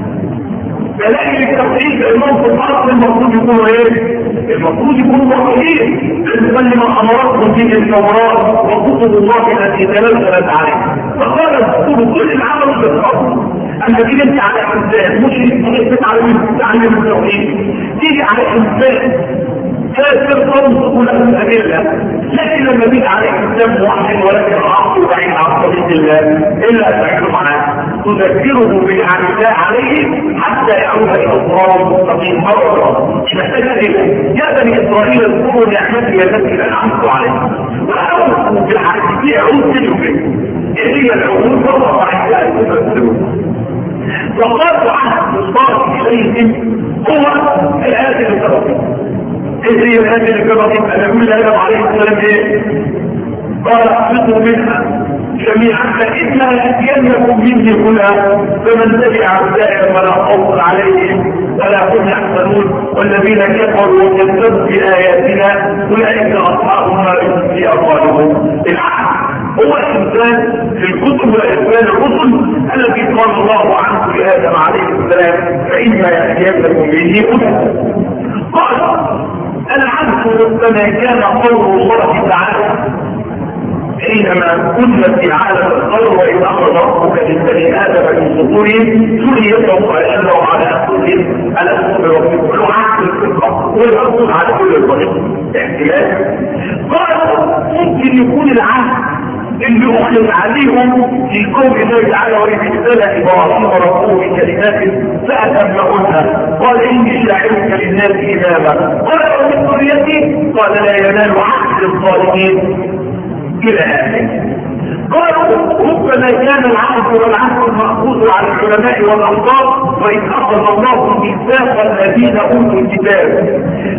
دلائل التوحيد لأنهم في الأصل المفروض يكونوا ايه؟ المفروض يكونوا موحدين لأن ما أمرتهم به التوراة وكتب الله التي تنزلت عليه. فقال الرسول كل العمل بالفضل أما تيجي انت على إنسان مش تتعلم تتعلم التوحيد تيجي على إنسان كافر تنصب له الأدلة. لكن لما تيجي على إنسان موحد ولكن عقل بعيد عن طريق الله إلا أسعده معاه تذكره بنعم الله عليه حتى يعود إلى الصراط المستقيم مرة. مش محتاج أدلة. يا بني إسرائيل اذكروا نعمتي التي أنعمت عليكم وأوفوا بالعهد في عهود منهم. إيه هي العهود؟ مرة عندها تفسرون. وقالوا عهد الله إليهم هو الآيات الكبرى. إيه هي الآيات الكبرى؟ أن يقول الله عليه السلام إيه؟ قال احفظوا منها جميعا فإما يأتينكم مني هدى فمن تبع هداي فلا خوف عليهم ولا هم يحزنون والذين كفروا وكذبوا بآياتنا أولئك أصحاب النار في أبوالهم. العهد هو الإنسان في الكتب وإرسال الرسل الذي قال الله عنه لآدم عليه السلام فإما يأتينكم مني هدى. قال العهد كما كان قول الله تعالى حينما كنا في عالم الخلق وإذ أخذ ربك من بني آدم من ظهورهم ذريتهم وأشهدهم على أنفسهم ألست بربكم العهد الفطرة والعقول على كل الطريق احتمال. قال ممكن يكون العهد اللي أخذ عليهم في قول الله تعالى وإذ ابتلى إبراهيم ربه بكلمات فأتمهن قال إني جاعلك للناس إماما قال ومن ذريتي قال لا ينال عهد الظالمين إلى آخره. قالوا ربما كان العهد والعهد المأخوذ على العلماء والأنصار وإذ أخذ الله ميثاق الذين أوتوا الكتاب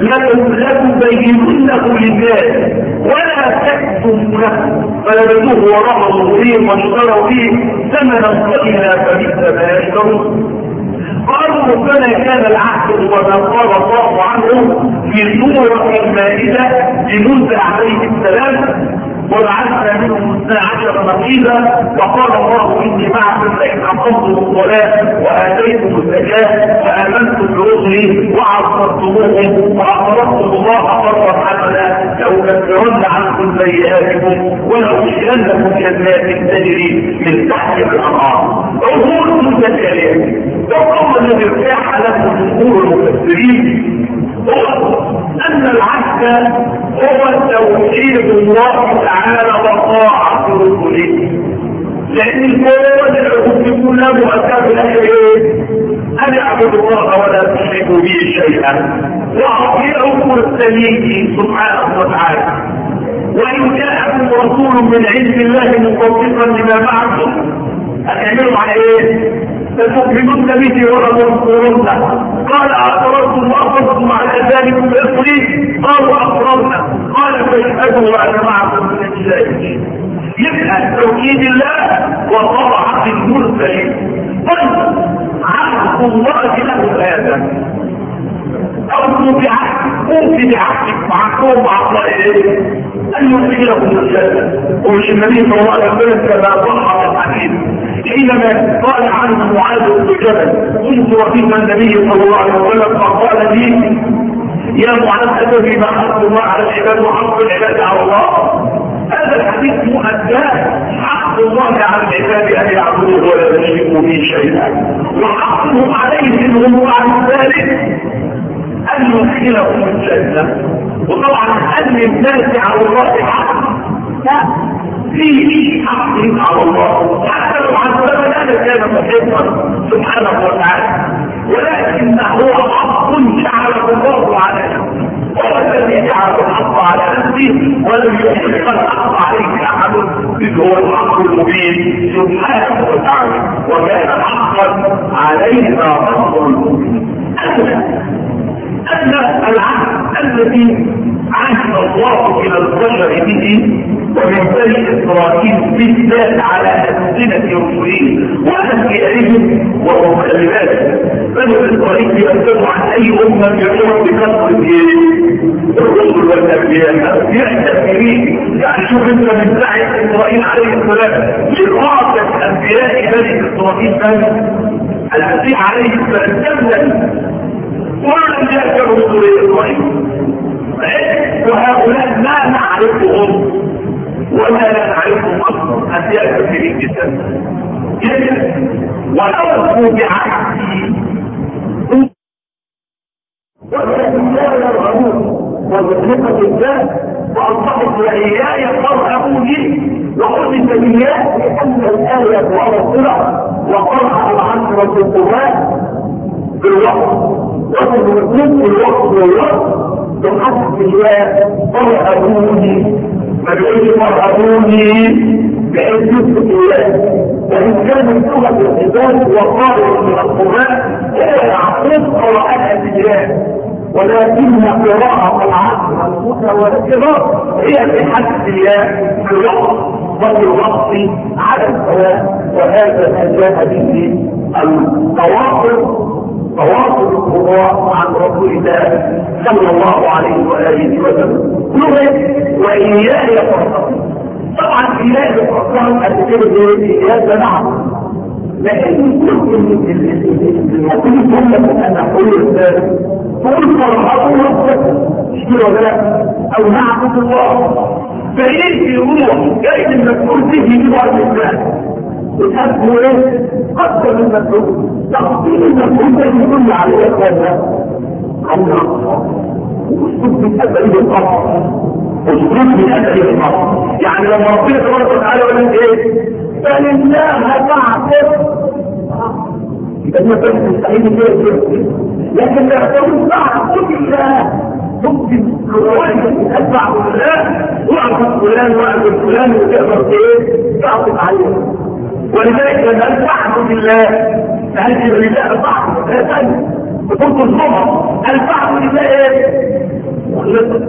لتبيننه للناس ولا تكتمونه فلبثوه وراء ظهورهم واشتروا به ثمنا قليلا فبئس ما يشترون. قالوا ربنا كان العهد وما قال الله عنه في سورة المائدة لموسى عليه السلام وبعثنا منهم اثنا عشر نقيبا وقال الله اني معكم لئن اقمتم الصلاه واتيتم الزكاه وامنتم برسلي وعصرتموهم واقرضتم الله قرضا حسنا لاكفرن عنكم سيئاتكم ولادخلنكم جنات تجري من تحت الانهار. امور متتاليه وقول الارتاح لكم جمهور المفسرين هو ان العهد هو توحيد الله تعالى وطاعة رسله لأن كل العهود كلها مؤكد الأخير أن يعبدوا الله ولا تشركوا به شيئا وأطيعوا مرسليه سبحانه وتعالى. وإن جاءكم رسول من عند الله مصدقا لما معكم هتعملوا على إيه؟ فتؤمنون به ولتنصرونه. قال أقررتم وأقررتم على ذلك بإصري قالوا أقررنا قال فاشهدوا وأنا معكم من الشاهدين. يبقى توحيد الله وطاعة المرسلين. قل عهد الله له هذا أوفوا بعهد أوفي بعهدك معكم مع الله أن يدخلكم الجنة. ومش النبي صلى الله عليه وسلم كما ضحى في الحديث حينما قال عنه معاذ بن جبل كنت رفيق النبي صلى الله عليه وسلم فقال لي يا معاذ أتدري ما حق الله على العباد وحق العباد على الله؟ هذا الحديث مؤداه حق الله على العباد أن يعبدوه ولا يشركوا به شيئا وحقهم عليهم هم بعد ذلك أن يدخلهم الجنة. وطبعا أن الناس على الله حق لا فيه حق على الله حتى لو عذبنا هذا كان محبا سبحانه وتعالى ولكن هو حق جعله الله على نفسه هو الذي جعل الحق على نفسه ولم يحق الحق عليه احد اذ هو الحق المبين سبحانه وتعالى وكان حقا علينا نصر المؤمنين. أن العهد الذي عهد الله إلى البشر به ومن بني إسرائيل بالذات على ألسنة رسله وأنبيائهم ومكلماتهم. بني إسرائيل يؤدوا عن أي أمة يشعر بكثرة الرسل والأنبياء يأتي يعني شوف أنت من سعي إسرائيل عليه السلام لقاطة أنبياء بني إسرائيل المسيح عليه السلام كاملا ولم يأتوا رسل إسرائيل وهؤلاء ما نعرفهم ولا نعرفهم أصلا أشياء كثيرة جدا وأوفوا بعهدي والذين لا يرغبون وبخلقة الله وأصبحت لإياي فارهبوني وحدث إياه لأن الآية ورسلها وقرأ العشرة القرآن بالوقت وفي الوقت بالوقت والوقت بحسب الله فارهبوني ما بيقولش فارهبوني بحيث يثبت الله. وإن كانت لغة العباد وقارئ من القرآن هو يعقوب قراءة الإله ولكن قراءة العقل المتواترة هي بحسب الله في الوقت والوقف على السواء. وهذا ما جاء به التواصل تواصل القضاء عن رسول الله صلى الله عليه واله وسلم. وإياي فرصة طبعا إياي فرصة الكلمة إياك نعم، لكن كل المسلمين كلهم أن نقول الثالث تقول فرحة ربك اشتروا لا أو نعبد الله، فيجي روح جاي المسؤول فيه بوعد الله وتأكل ايه؟ قدر المسؤول تقديم المسؤول ده يدل على إخواننا عنا واسلوب من أبعد القصر، اسلوب من أبعد القصر. يعني لما ربنا تبارك وتعالى يقول لك ايه؟ فلله تعبد يبقى ما كان مستحيل كده، لكن لا تقول تعبد الله ممكن الرواية تتبع فلان واعبد فلان واعبد فلان وتقدر ايه؟ تعطف عليه. ولذلك لما تعبد الله فهل لله تعبد لا تنسى بقلت الظهر الفعل لله ايه؟ مخلصة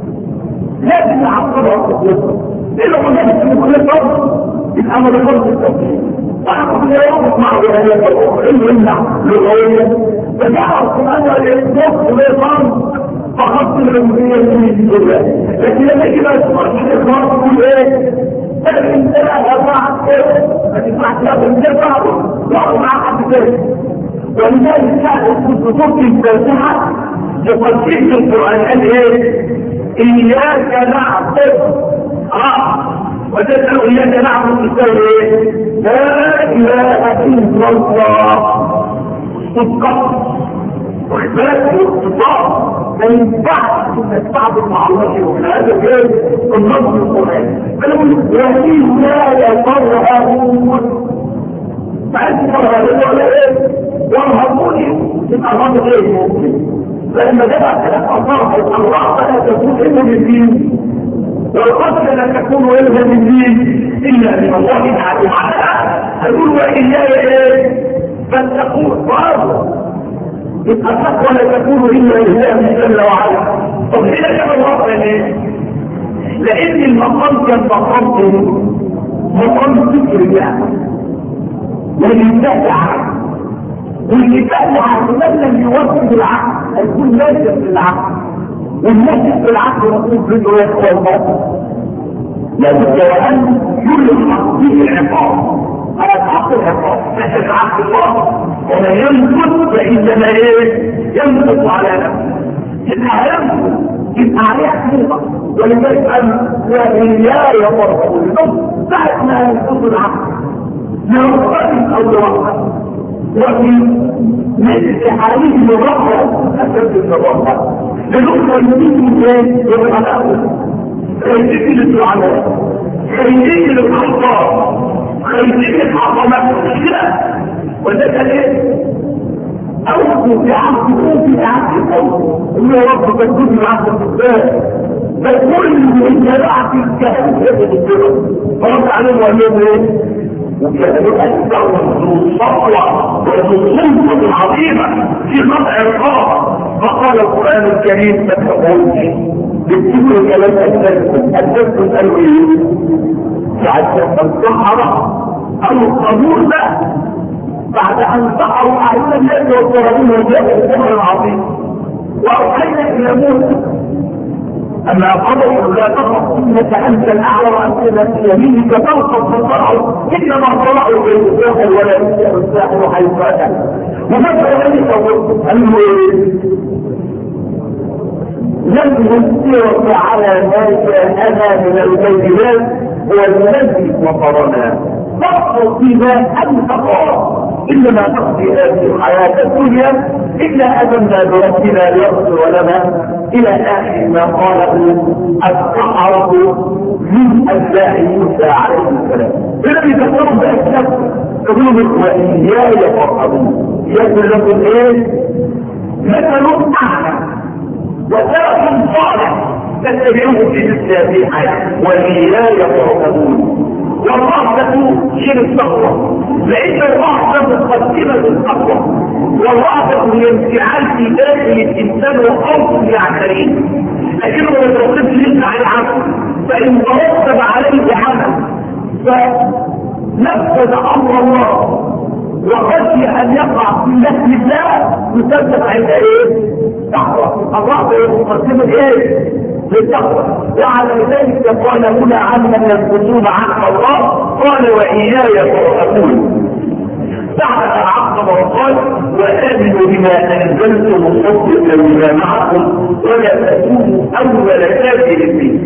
لازم نعبدها مخلصة إلا مخلصة مخلصة الأمر فرص التوحيد وعبد لا يوقف مع جهالات الأخرى إلا يمنع لغوية فجعل سبحانه الإصلاح والإصلاح فقط الرمزية من الله. لكن لما يجب أن تقول الإصلاح تقول ايه؟ فالإنسان أربعة ايه؟ ما تسمعش له من بعضه يقعد مع حد ثاني. ولذلك كانت الصوت الفاتحة تفسير القرآن قال ايه؟ إياك نعبد اه وتسأل إياك نعبد تسأل ايه؟ لا إله إلا الله صدقا واخبارك واختصار ما ينفعش انك تعبد مع الله ومن هذا غير النص القرآن. فلو وإن لا يفرهون فأنت فرهون ولا ايه؟ وارهبوني يبقى الرب غير ممكن. فلما جمع ثلاث أصابع الله فلا تكون إلا من دين والقتل لا تكون إلا من دين إلا من الله تعالى وعلا. هنقول وإياي إيه؟ فاتقون وأرضوا يبقى التقوى لا تكون إلا لله جل وعلا. طب هنا كما الوضع ليه؟ لأن المقام كان مقام مقام ذكر الله والإنسان عقل والإنسان عقل من لم يوفق العقل هيكون ناسب للعقل والناسب بالعقل مطلوب منه يا اخوان لابد وأن يلحق به العقاب. أنا تعقل العقاب نحن عقل الله وما ينفذ فإنما ايه؟ ينفذ على نفسه إنها ينفذ يبقى عليه حقيقة. ولذلك أن وإياي يفرقوا لنفسه بعد ما ينفذ العقل لرقم أو لرقم وفي مثل حاليه لرقم أسد الرقم لنقطة يمكن ايه؟ يبقى الأول خيريك للدعاء خيريك للأخطار خيريك العظمة كده. وده كان ايه؟ أوصوا في عقل في عقل أوصوا إنه يا رب تكون العقل في الثاني فكل من جماعة الكهن يجب الدرس فرد عليهم وقال لهم ايه؟ وكانوا أكثر من الصفوة والسلطة العظيمة في قطع الرقاب. فقال القرآن الكريم فتقولش بالذكر كلام أجلكم أجلكم قالوا ايه؟ فعشان الصحراء أو القبول ده بعد أن سحروا أعين الناس والصهرين وجاءوا الأمر العظيم وأوحينا إلى موسى أما قضوا لا تخف إنك أنت الأعلى وأنت في يمينك تلقف فطرعوا إنما طلعوا بالإسلاح ولا يسير الساحر حيث أتى. وماذا ذلك قالوا إيه؟ لم نسيرك على ما كان من البينات والذي وقرنا فاقضوا فيما أنت قال إنما تقضي هذه الحياة الدنيا إلا أذننا بربنا ليغفر لنا إلى آخر ما قاله السحرة من أتباع موسى عليه السلام. الذي تقولون بأسلام تقولون وإياي فارهبون يقول لكم إيه؟ مثل أعلى وسلف صالح تتبعوه في مثل هذه الحياة وإياي فارهبون. والرحمة شيء التقوى لأن الرحمة مقدمة التقوى والرحمة هي انفعال في داخل الإنسان وخوف يعتريه لكنه ما يتوقفش لسه على العمل فإن ترتب عليه عمل نفذ امر الله وخشي ان يقع في نفس الله يصدق عند ايه؟ تقوى. الله يقسم ايه؟ للتقوى. وعلى ذلك قال هنا عمن ينقصون عهد الله قال واياي فارهبون. بعد عقب وقال وآمنوا بما أنزلت مصدقا لما معكم ولا تكونوا أول كافر به.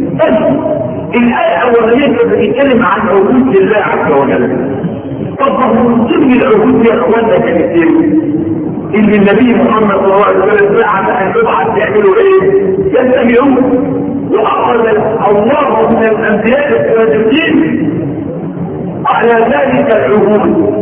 الآية الأولانية بتتكلم عن عهود الله عز وجل. طب من ضمن العهود يا اخوانا كانت ايه؟ ان النبي محمد صلى الله عليه وسلم بعد ان يبعث يعملوا ايه؟ يستمعون. واخذ الله من الانبياء الصادقين على ذلك العهود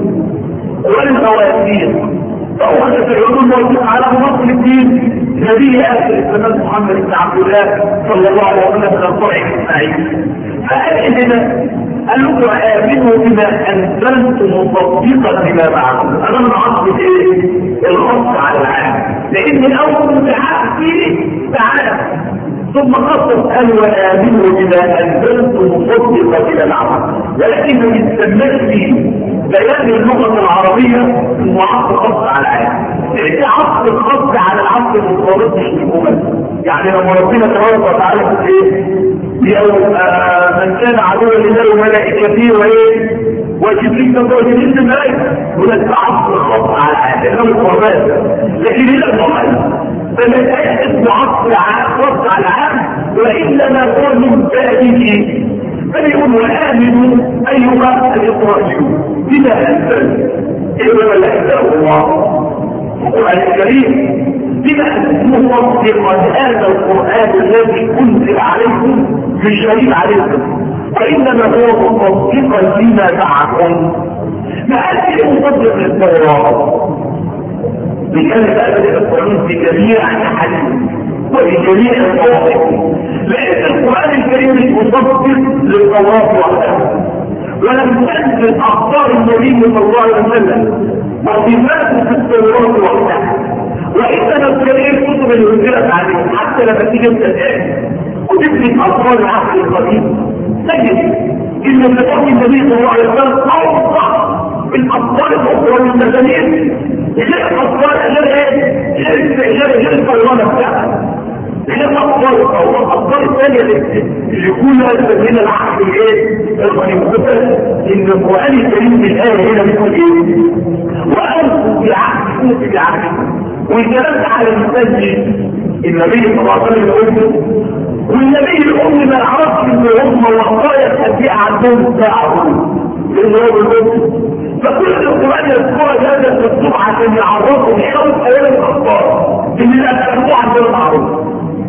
والمواثيق. فهو في العهود الموجود على نصر الدين نبي اخر الزمان محمد بن عبد الله صلى الله عليه وسلم من القرى الاسماعيلي. فقال اننا قال له وآمنوا بما أنزلت مصدقا لما معكم. أنا من عصر إيه؟ الخص على العام، لأن الأول امتحان فيه تعالى ثم خصص قال وآمنوا بما أنزلت مصدقا لما معكم، ولكن ما يتسماش فيه بيان اللغة العربية المعصر خص على العام، لأن عصر الخص على العصر المتورط مش بالممل. يعني لما ربنا تبارك وتعالى ايه؟ يوم آه من كان عدوا لله وملائكته وايه؟ وجبريل وجبريل الملائكة هناك عصر خاص على عادة القرآن، لكن هنا المؤمن فلا يحدث عصر خاص على عام وإنما هو من بعده. فليقول وآمنوا أيها الإخراجون بما أنزل إذا ملائكته الله القرآن الكريم بما مصدقا هذا القرآن الذي أنزل عليكم مش غريب عليكم، وإنما هو مصدقا لما معكم. ما أنت مصدق للتوراة بكان هذا القرآن في جميع الحديث وفي جميع المواقف، لأن القرآن الكريم مش مصدق للتوراة وحدها، ولم تنزل أخبار النبي صلى الله عليه وسلم وصفاته في التوراة وحدها، وإنما كان الكتب اللي انزلت عليه. حتى لما تيجي انت الآن وتبني أخبار العهد القديم تجد إن صفات النبي صلى الله عليه وسلم أوضح من أخبار الأخبار المدنية غير أخبار غير إيه؟ غير غير غير القرآن بتاعها، غير أخبار أو الأخبار الثانية اللي يكون هذا من العهد الإيه؟ القديم. إن القرآن الكريم بالآية هنا بيقول إيه؟ وأنتم بعهد أنتم بعهد. والكلام ده على المسجد النبي صلى الله عليه وسلم يقول، والنبي الأم ما يعرفش ان هم وقايا الأنبياء عندهم ساعة لأن هو بالأم. فكل القرآن يذكر هذا المكتوب عشان يعرفوا بخمس آيات الأخبار إن الأخبار عندهم معروف.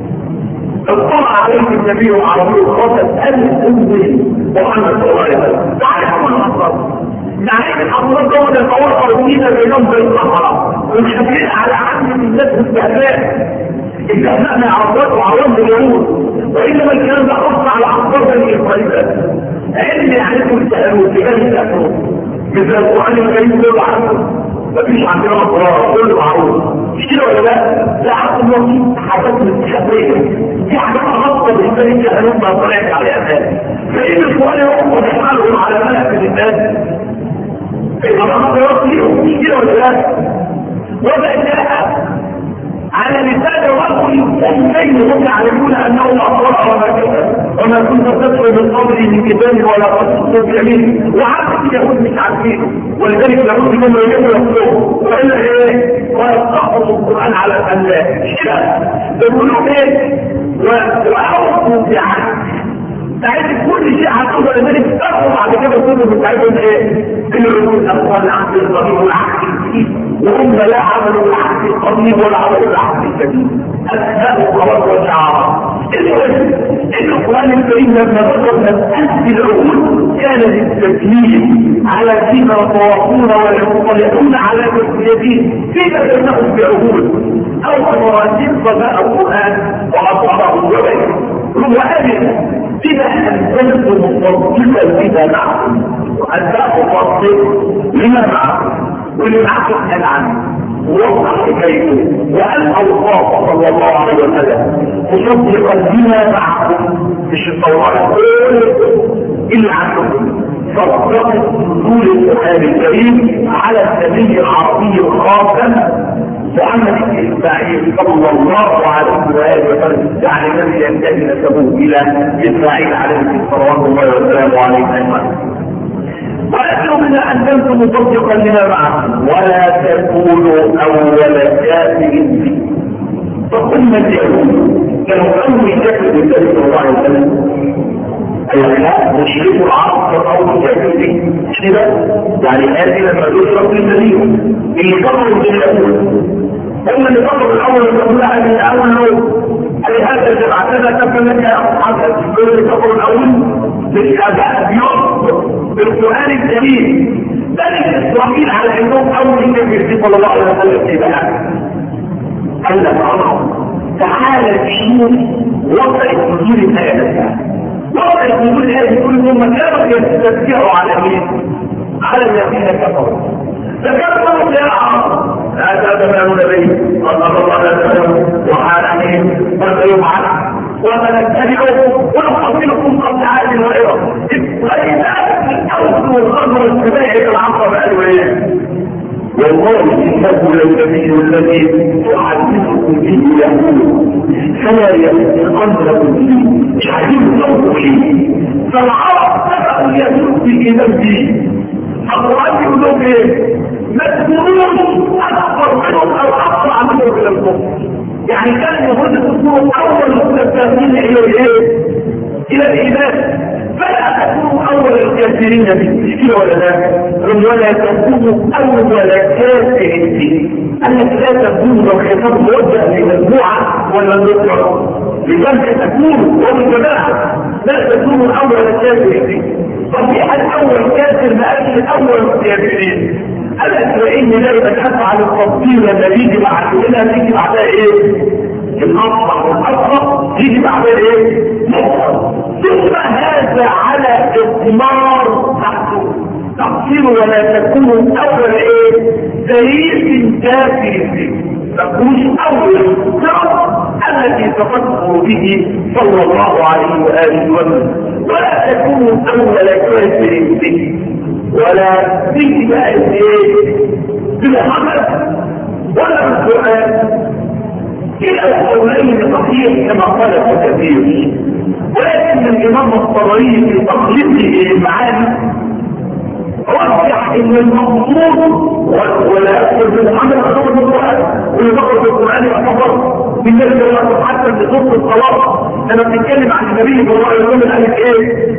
اطلع عليه النبي وعربي الخاصة أن أمه محمد صلى الله عليه وسلم تعرف كل الأخبار. يعني الأمر ده وده طوال فينا بينهم بين الصحراء ومشكلين على عامل الناس بالتهفاء التهفاء ما يعرضوا عوام اليهود، وإنما الكلام ده خاص على أخبار بني إسرائيل. علم يعرفوا التهلوا اتجاه التهلوا مثل القرآن الكريم كله عنه مفيش عندنا مقرار كله معروف مش كده ولا لا؟ لا حتى الوصيب حاجات مستحقية دي حاجات خاصة بالنسبة التهلوا ما طلعت على أمان، فإن القرآن يقوم بحالهم على ملأ من الناس إذا ما قرأت ليهم مش كده ولا لا؟ وبأنها على لسان رجل أمين هم يعلمون أنه أطلع وما كتب وما كنت تدخل من قبل من كتاب ولا قصص بيمين، وعارف اليهود مش عارفينه، ولذلك اليهود هم يقولوا يقولوا وإلا إيه؟ ويستحفظ القرآن على الأنبياء مش كده؟ بيقولوا إيه؟ وأوفوا بعهد تعرف كل شيء هتقول لذلك تفهم بعد كده كله بتعرفهم ايه؟ ان الرسول اقوال العهد القديم والعهد الجديد وهم لا عملوا العهد القديم ولا عملوا العهد الجديد. اسماء وخلاص وشعارات. المهم ان القران الكريم لما ذكر مساله العهود كان للتكليف على فيما يتواصون ويطلعون على مسؤوليتهم فيما بينهم بعهود او مراتب فجاء القران واصابه وبينه هو امن بما أنزلت مصدقا بما معكم، وأنزلت مصدق لما معكم واللي معكم كان عنه ووضح كيفه وأن أوصاف صلى الله عليه وسلم مصدقا بما معكم مش التوراة كل إلا عنكم صدقت نزول القرآن الكريم على النبي العربي الخاتم محمد بن اسماعيل صلى الله عليه واله وسلم، يعني الذي ينتهي نسبه الى اسماعيل عليه صلوات الله وسلامه عليه اجمعين. ولكن من ان كنتم مصدقا لما معكم ولا تكونوا اول كافر به. فقلنا اليهود كانوا اول كافر بالنبي صلى الله عليه وسلم، لا مشرك العرب كانوا كافر به كده، يعني هذه لما ذكرت النبي اللي كفروا باليهود هم اللي كفروا الاول يقول عن الاول اي هذا جمعتنا كفر لك يا اصحاب اللي كفروا الاول بالاداء يصدق بالقران الكريم. بني اسرائيل على انهم اول النبي صلى الله عليه وسلم في بلد قال لك تعالى تشوف وضع نزول الايه. وضع نزول الايه يقول انهم كانوا يستفتحوا على مين؟ على الذين كفروا. فكفروا يا عرب لا تتبعوا نبي صلى الله عليه وسلم وحالهم فسيبعث وتنتبعوا ونقتلكم قبل عاد وإرم. فإذا الأرض والغرب والسماء العقبة قالوا ايه؟ والله انه للنبي الذي يحدثكم به يقول فلا يستقن لكم فيه مش عايزين تصوتوا فيه. فالعرب سبقوا اليهود في ذنبه. القرآن يقول لهم ايه؟ ما تكونوش اكبر منهم او اسرع منهم الى الكفر. يعني كان اليهود تكونوا اول المتكافرين الى الايه؟ الى الايمان. فلا تكونوا اول الكافرين به كده ولا لا؟ ولا تكونوا اول كافر به. انك لا تكونوا لو خطاب موجه لمجموعه ولا للذكر لذلك تكونوا ومن جماعه لا تكونوا اول كافر به. طب الاول كافر ما قالش الاول الكافرين. الاسرائيل دائما تفعل التفصيل لما يجي بعد كده تيجي بعدها ايه؟ الاصبح والاصبح يجي بعدها ايه؟ مصر. ثم هذا على اضمار تفصيل ولا تكونوا اول ايه؟ زيت كافر تكونش اول الصراط التي تفكر به صلى الله عليه واله وسلم. ولا تكونوا اول كافر به ولا تيجي بقى ايه بالحمد ولا بالقران. كلا القولين صحيح كما قال ابن كثير، ولكن الامام الطبري في تخليصه المعاني رجح ان المقصود ولا يكثر بالحمد يعتبر بالقران ويذكر بالقران يعتبر من ذلك الله حتى في صوت الصلاه لما بنتكلم عن النبي صلى الله عليه وسلم قال ايه؟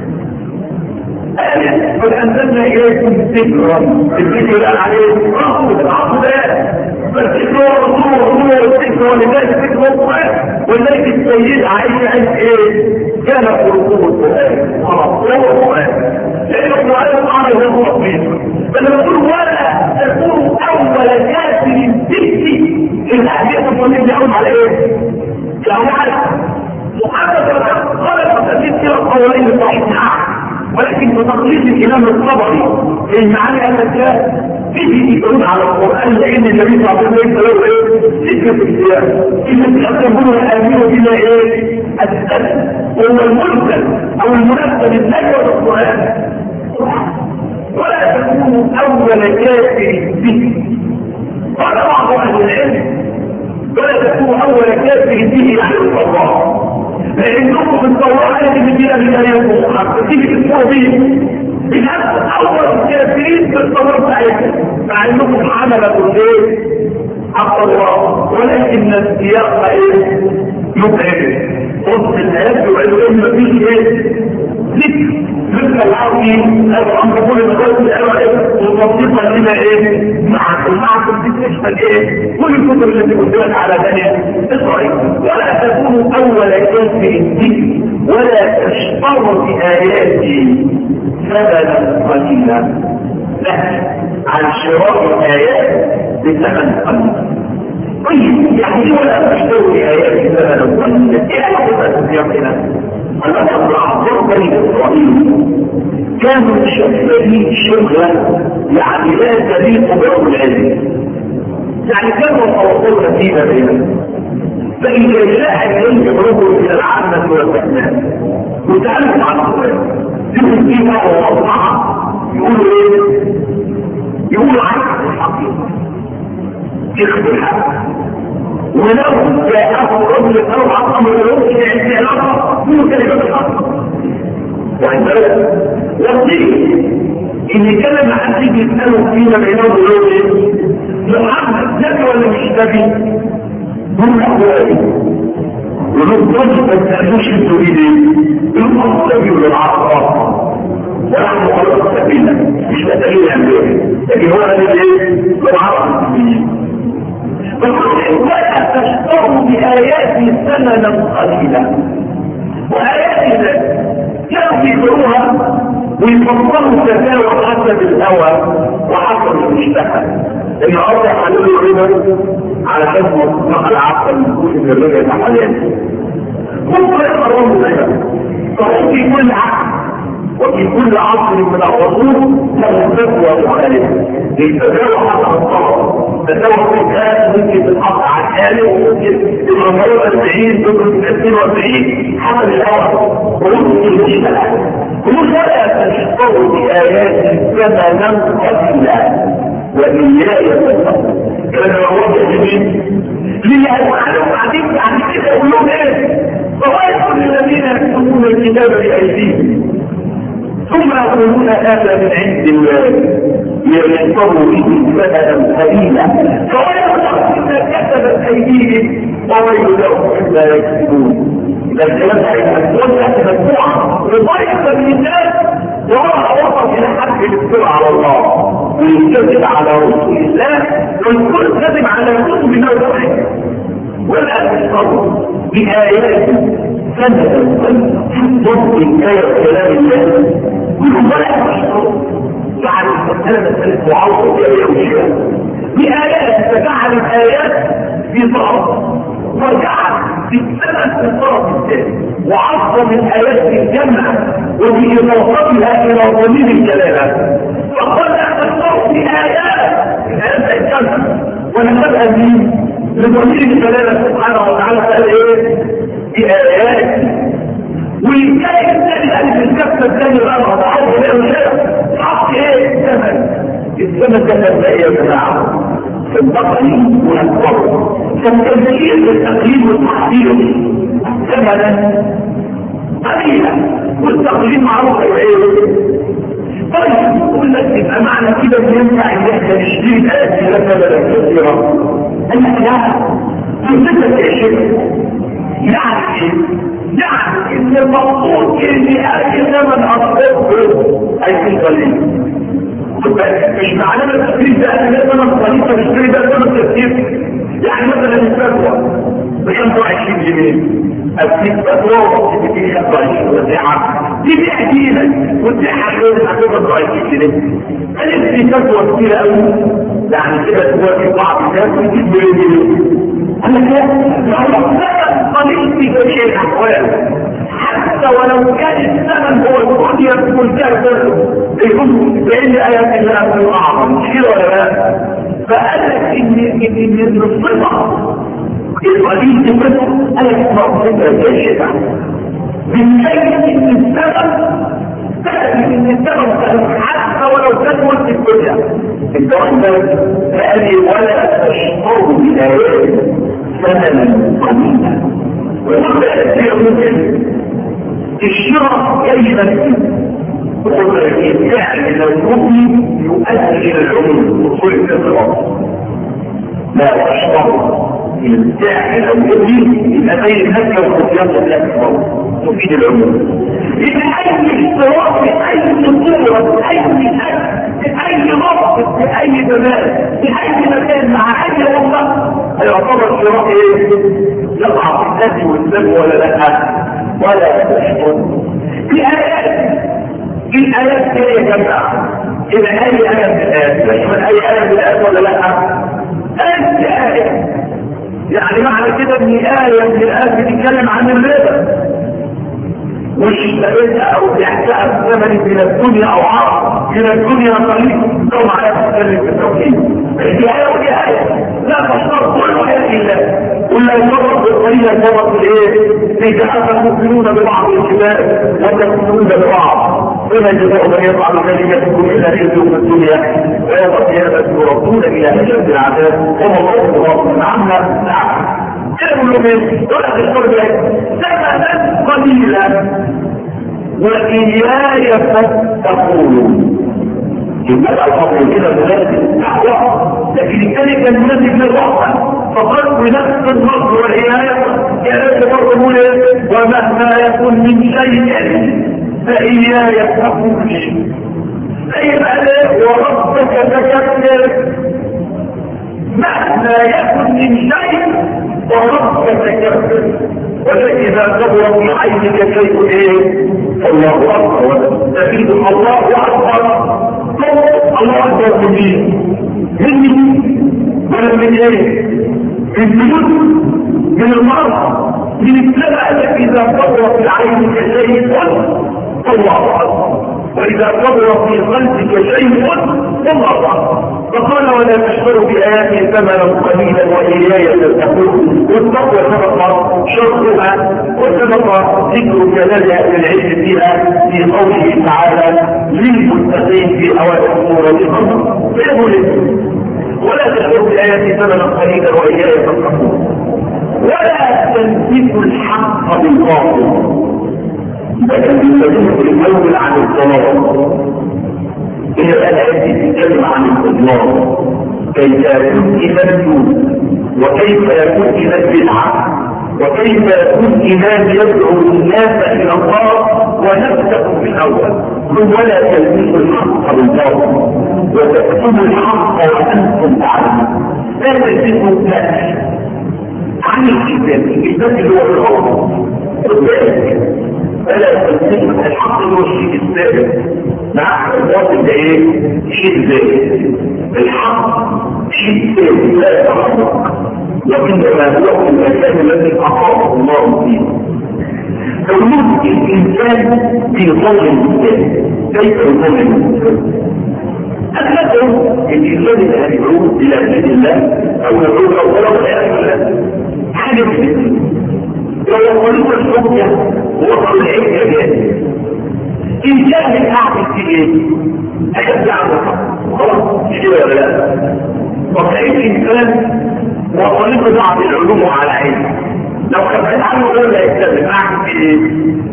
قد أنزلنا إليكم ذكرا. الذكر قال عليه رسول العصر ده فالذكر هو رسول ورسول والذكر ولذلك الذكر هو القرآن. ولذلك السيد عائشة قالت إيه؟ كان خلقه القرآن خلاص هو القرآن لأن القرآن قال هو ربنا. فلما نقول ولا تكون أول كافر ذكر الأحاديث الصليب يعود على إيه؟ يعود على محمد خلق تذكر القولين الصحيحين. ولكن بتقليد الامام الطبري المعاني انك فيه يقول على القران لان النبي صلى الله عليه وسلم له ايه؟ ذكر في السياق. اذا تقولون امنوا بما ايه؟ السلم هو المنزل او المنزل النجوى بالقران. ولا تكونوا اول كافر به. قال بعض اهل العلم ولا تكونوا اول كافر به يعني الله، لأنكم في التوراة التي بدينا من آيات محمد تيجي تسمعوا به بنفس أول الكافرين في التوراة بتاعتكم مع أنكم حملة الايه؟ حق الله. ولكن السياق ايه؟ متعب. وسط الآيات يقولوا إن مفيش ايه؟ ذكر مثل العربي أو أمر كل مدرسة الأول وتصديقا لما إيه؟ معكم معكم تشمل إيه؟ كل الكتب التي قدمت على بني إسرائيل. ولا تكونوا أول كافر به ولا تشتروا بآياتي ثمنا قليلا. لا عن شراء الآيات بثمن قليل. طيب يعني ولا تشتروا بآياتي ثمنا قليلا. إيه أحدث السياقنا؟ الأمر الأعظم بني إسرائيل كانوا شغالين شغلة يعني لا تليق بهم العلم. يعني كانوا يتواصلون فيما بينهم. فإذا جاء العلم يخرجوا إلى العامة والفنان وتعلم عن القرآن يقول فيها ووضعها يقولوا ايه؟ يقولوا عكس الحقيقة يخبرها. ولو جاءه الرجل او امر يمكن عند علاقه من كلمه الحق وعندما يقضي ان كلام حد يساله فيما بينهم وبين محمد نبي ولا مش نبي؟ دون احوالي ونقول ما تسالوش انتوا ايه؟ يقولوا نبي ولا العرب ونحن خلق سبيلا مش مسألين عن ذلك لكن هو نبي ايه؟ العرب فقل ولا تشتروا بآيات ثمنا قليلا. وآيات كانوا يقروها ويفضلوا تداوى حسب الهوى وحسب المشتهى. لأن الله حلول الربا على حسب مطلق العقل المكون من الربا يتحلل. ممكن يقرروا الربا فهو في كل عقل وفي كل عصر من العصور له فتوى مختلفة للتداوى حسب الطلب. تدور في الآن ممكن تتحط على الآلة وممكن تبقى مرة أربعين ممكن اثنين وأربعين حسب الهوى وممكن المشكلة. ولا تشتروا بآيات ثمنا قليلا وإياي فاتقون. كان الله يجب ليه يفعلوا بعدين بعد كده يقول لهم ايه؟ فويل للذين يكتبون الكتاب بأيديهم ثم يقولون هذا من عند الله ليشتروا به ثمنا قليلا فويل لهم مما كتبت ايديهم وويل لهم مما يكسبون. اذا الكلام هيكون تحت مجموعه لضيق من الناس وراء وصل الى حد الافتراء على الله ويكذب على رسول الله والكل كذب على رسول الله وحده. والان يشتروا بآيات ثمنا قليلا ممكن آية كلام الله كلهم ولا يشتروا جعل المسألة مسألة معاوضة بآية وشيئة بآيات فجعل الآيات في طرف وجعل في الثمن في الطرف الثاني وعظم الآيات في الجمع وبإضافتها إلى ضمير الجلالة فقال لا تشتروا بآيات الآيات الجمع ونبقى مين لضمير الجلالة سبحانه وتعالى قال ايه بآيات والكائن الثاني اللي في الكفة الثاني الأرض عاوز يلاقي شيء حط ايه الثمن الثمن ده كان ايه يا جماعة في التقليد والقرب فالتمثيل والتقليد والتحصيل ثمنا قليلا والتقليد معروف ايه طيب يقول لك يبقى معنى كده ان ينفع ان احنا نشتري الآيات لا ثمنا كثيرا أنك لا تنتبه الشيء يعني يعني إن المقصود إن أي زمن أصدقه أي في قليل مش معنى التفكير ده أن زمن قليل فنشتري ده زمن تفكير. يعني مثلا الفتوى ب خمسة وعشرين جنيه أديك فتوى وتديك خمسة وعشرين وتسعة دي بيحكيلك وتسعة كده هتبقى خمسة وعشرين جنيه. هل في فتوى كتيرة أوي يعني كده تبقى في بعض الناس وتجيب بيجي أنا كده قليل في كل الأحوال حتى ولو كان الثمن هو الدنيا تكون كافر يكون بين آيات الله الأعظم شيء ولا لا؟ فقال لك إن إن الصفة القليل في الصفة أنا كتبت صفة جيدة من شيء إن الثمن تأتي من الثمن حتى ولو كان ملك الدنيا الدرجة قال لي ولا تشتروا بالآيات ثمنا قليلا ويقول كثير ممكن الشراء كلمة الفعل لو المؤمن يؤدي الى العموم وصول الانضباط لا تشترط الفعل لو المؤمن يبقى بين الهجة والخطيات الاكبر تفيد العموم. يبقى اي اشتراط في اي صورة في اي في اي ربط في اي زمان في اي مكان مع اي وقت هيعتبر الشراء ايه؟ يقع في النفي والذم ولا لا؟ ولا تشترط في آيات الآيات هي يا جماعة إذا أي آية من الآيات تشمل أي آية من الآيات ولا لا؟ أي آية يعني معنى كده إن آية من الآيات بتتكلم عن الربا والشبابين أو بيحتاج ثمن من الدنيا أو عرض من الدنيا قليل لو معنى تتكلم في التوحيد دي آية ودي آية لا تشترط كل آية إلا ولا يفرق بالقليل يفرق بالايه؟ ليتحدث المؤمنون ببعض الكتاب وتكفرون ببعض ربنا جزاهم من يفعل كلمتكم الا يزيد في الدنيا ويوم القيامه يردون الى اشد العذاب وما الله غافل عنا. نعم كانوا من دولة القربة زمنا قليلا وإياي فاتقون. يبقى الأمر كده مناسب الدعوة، لكن الثاني كان مناسب للرحمة فقال بنفس النصر والعناية كانت برضه ومهما يكن من شيء فإياي فاتقون. فإذا وربك فكبر مهما يكن من شيء وربك فكبر ولكن كبر في عينك شيء ايه الله اكبر تفيد الله اكبر الله اكبر من مين من ولا من ايه من جنود من المرض من السماء اذا كبر في عينك شيء الله اكبر واذا كبر في قلبك شيء الله اكبر. فقال ولا تشتروا بآياتي ثمنا قليلا وإياي تتقون. والتقوى سبق شرطها وسبق ذكر كلام أهل العلم فيها في قوله تعالى للمتقين في أوائل سورة القمر فيقول ولا تشتروا بآياتي ثمنا قليلا وإياي تتقون ولا تلبسوا الحق بالباطل. فتلبسوا الأول عن الضلال. إن الآيات تتكلم عن الإضلال كيف يكون إيمان وكيف يكون إيمان بدعة وكيف يكون إيمان يدعو الناس إلى الله ونفسه في الأول. ولا تلبسوا الحق بالباطل وتكتموا الحق وأنتم تعلمون. لا تلبسوا الناس عن الكتاب الكتاب اللي هو الغلط وذلك فلا تلبسوا الحق اللي هو الشيء الثابت. نعم الباطل ده ايه؟ شيء ذاتي. الحق شيء ذاتي لا يتحقق وانما هو المكان الذي اقامه الله فيه. فوجود الانسان في ظل الانسان كيف يظل الانسان؟ أكثر الإنسان اللي هيدعوه إلى دين الله أو يدعوه أو ولو لا الله حاجة مثل لو يقولون الحجة ووصل العلم جاهز إن كان أعمل في إيه؟ أيبدأ خلاص كده ولا لا؟ وكأن الإنسان وطريقة بعض العلوم على علم لو كان عنه غير لا يتكلم أعمل في إيه؟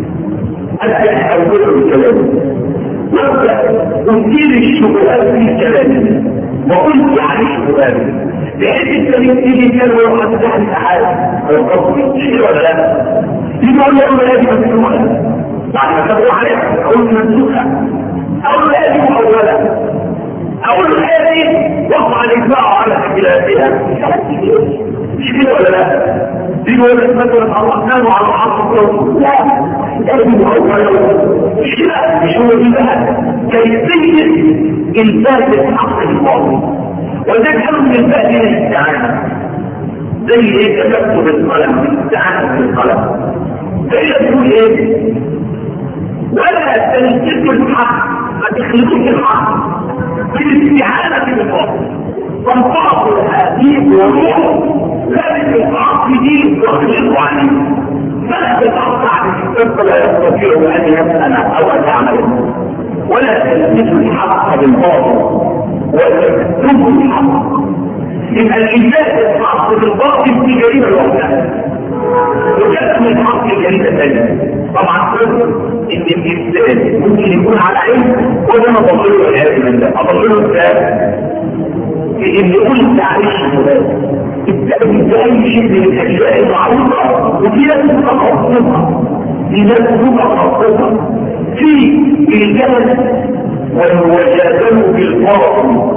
أنا أقول الكلام وابدأ أثير الشبهات في كلامي وقلت عن الشبهات بحيث انت يبتدي كلمة وقد تحت أحد وقصدي شيء ولا لا؟ يقول له أولا هذه مسلوحة بعد ما تبقوا عليها أقول مسلوحة أقول هذه أولا أقول هذه وقع الإجماع على اختلافها مش كده ولا لا؟ يقول لك مثلا الرحمن على العرش لا يجب أولا مش كده مش هو دي بقى كيفية إنفاذ الحق الباطل وذكر من الباقي الاستعانة زي ايه كتبته بالقلم الاستعانة بالقلم فإذا تقول ايه ولا تنسكوا الحق ما تخلقوش الحق بالاستعانة بالباطل فانطلقوا الحديث والروح لا بالإطلاق دين واخلقوا عليه فلا تتقطع بالكتاب فلا يستطيع أن يفعل أو أن يعمل ولا تلبسوا الحق بالباطل وتكتموا الحق. يبقى الإنجاز الحق بالباطل في جريمة الوحدة وكتم الحق جريمة ثانية. طبعا إن الإنسان ممكن يكون على علم وده ما ضلله العياذ بالله أضلله الثاني في إن يقول تعريش مبادئ التأمين بأي شيء من الأشياء المعروفة وفي ناس متخصصة في ناس متخصصة في الجهل والمجادلة بالباطل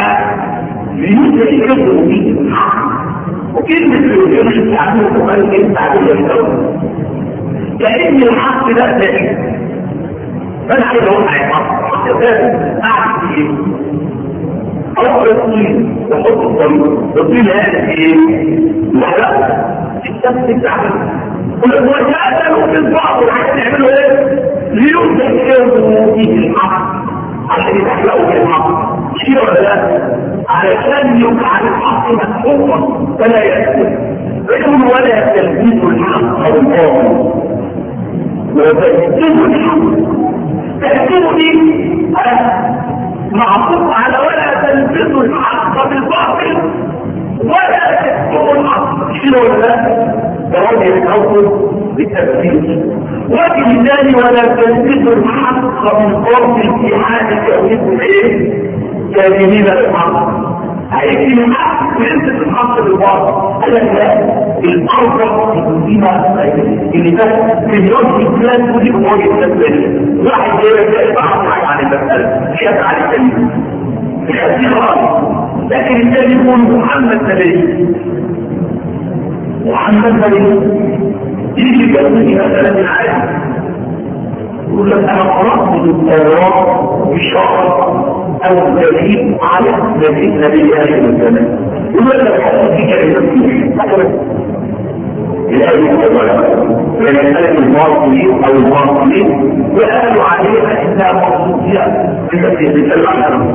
ليستيقظوا به الحق وكلمة الوجود تعمل وقال كيف تعمل الدولة كأن الحق ده دليل فأنا عايز أقول على الحق الحق ده أعرف فيه أروح الطين وحط الطريق الطين هذا ايه؟ لا الشمس تعمل والمجادلة بالباطل عشان يعملوا ايه؟ ليستيقظوا به الحق عشان يتحلقوا بالحق شيء ولا لا؟ علشان يجعل الحق مكتوبا فلا يكتب يقول ولا تلبسوا الحق بالباطل وتكتبوا الحق تأتوني معطوف على ولا تلبسوا الحق بالباطل ولا تكتبوا الحق. شنو ولا جواب يتعوض بالتفسير. وجه الثاني ولا تلبسوا الحق بالباطل في حال تأويل ايه؟ كاذبين الحق. هيجي الحق ويلبس الحق بالباطل. قال لك لا، الأرض فيما اللي ده في اليوم الإسلام ودي أمور الإسلام واحد غير جاي بعض عن المسألة شاف على الكلمة في هذه الرأي. لكن الثاني يقول محمد نبي محمد نبي يجي يقولني مثلا العالم يقول لك أنا قرأت التوراة بشارة أو دليل على نبي نبي آخر الزمان. يقول لك حتى في كلمة الآية الأولى من الملك الباطلين أو الباطلين وقالوا عليها إنها مخصوصية التي تتكلم عنها.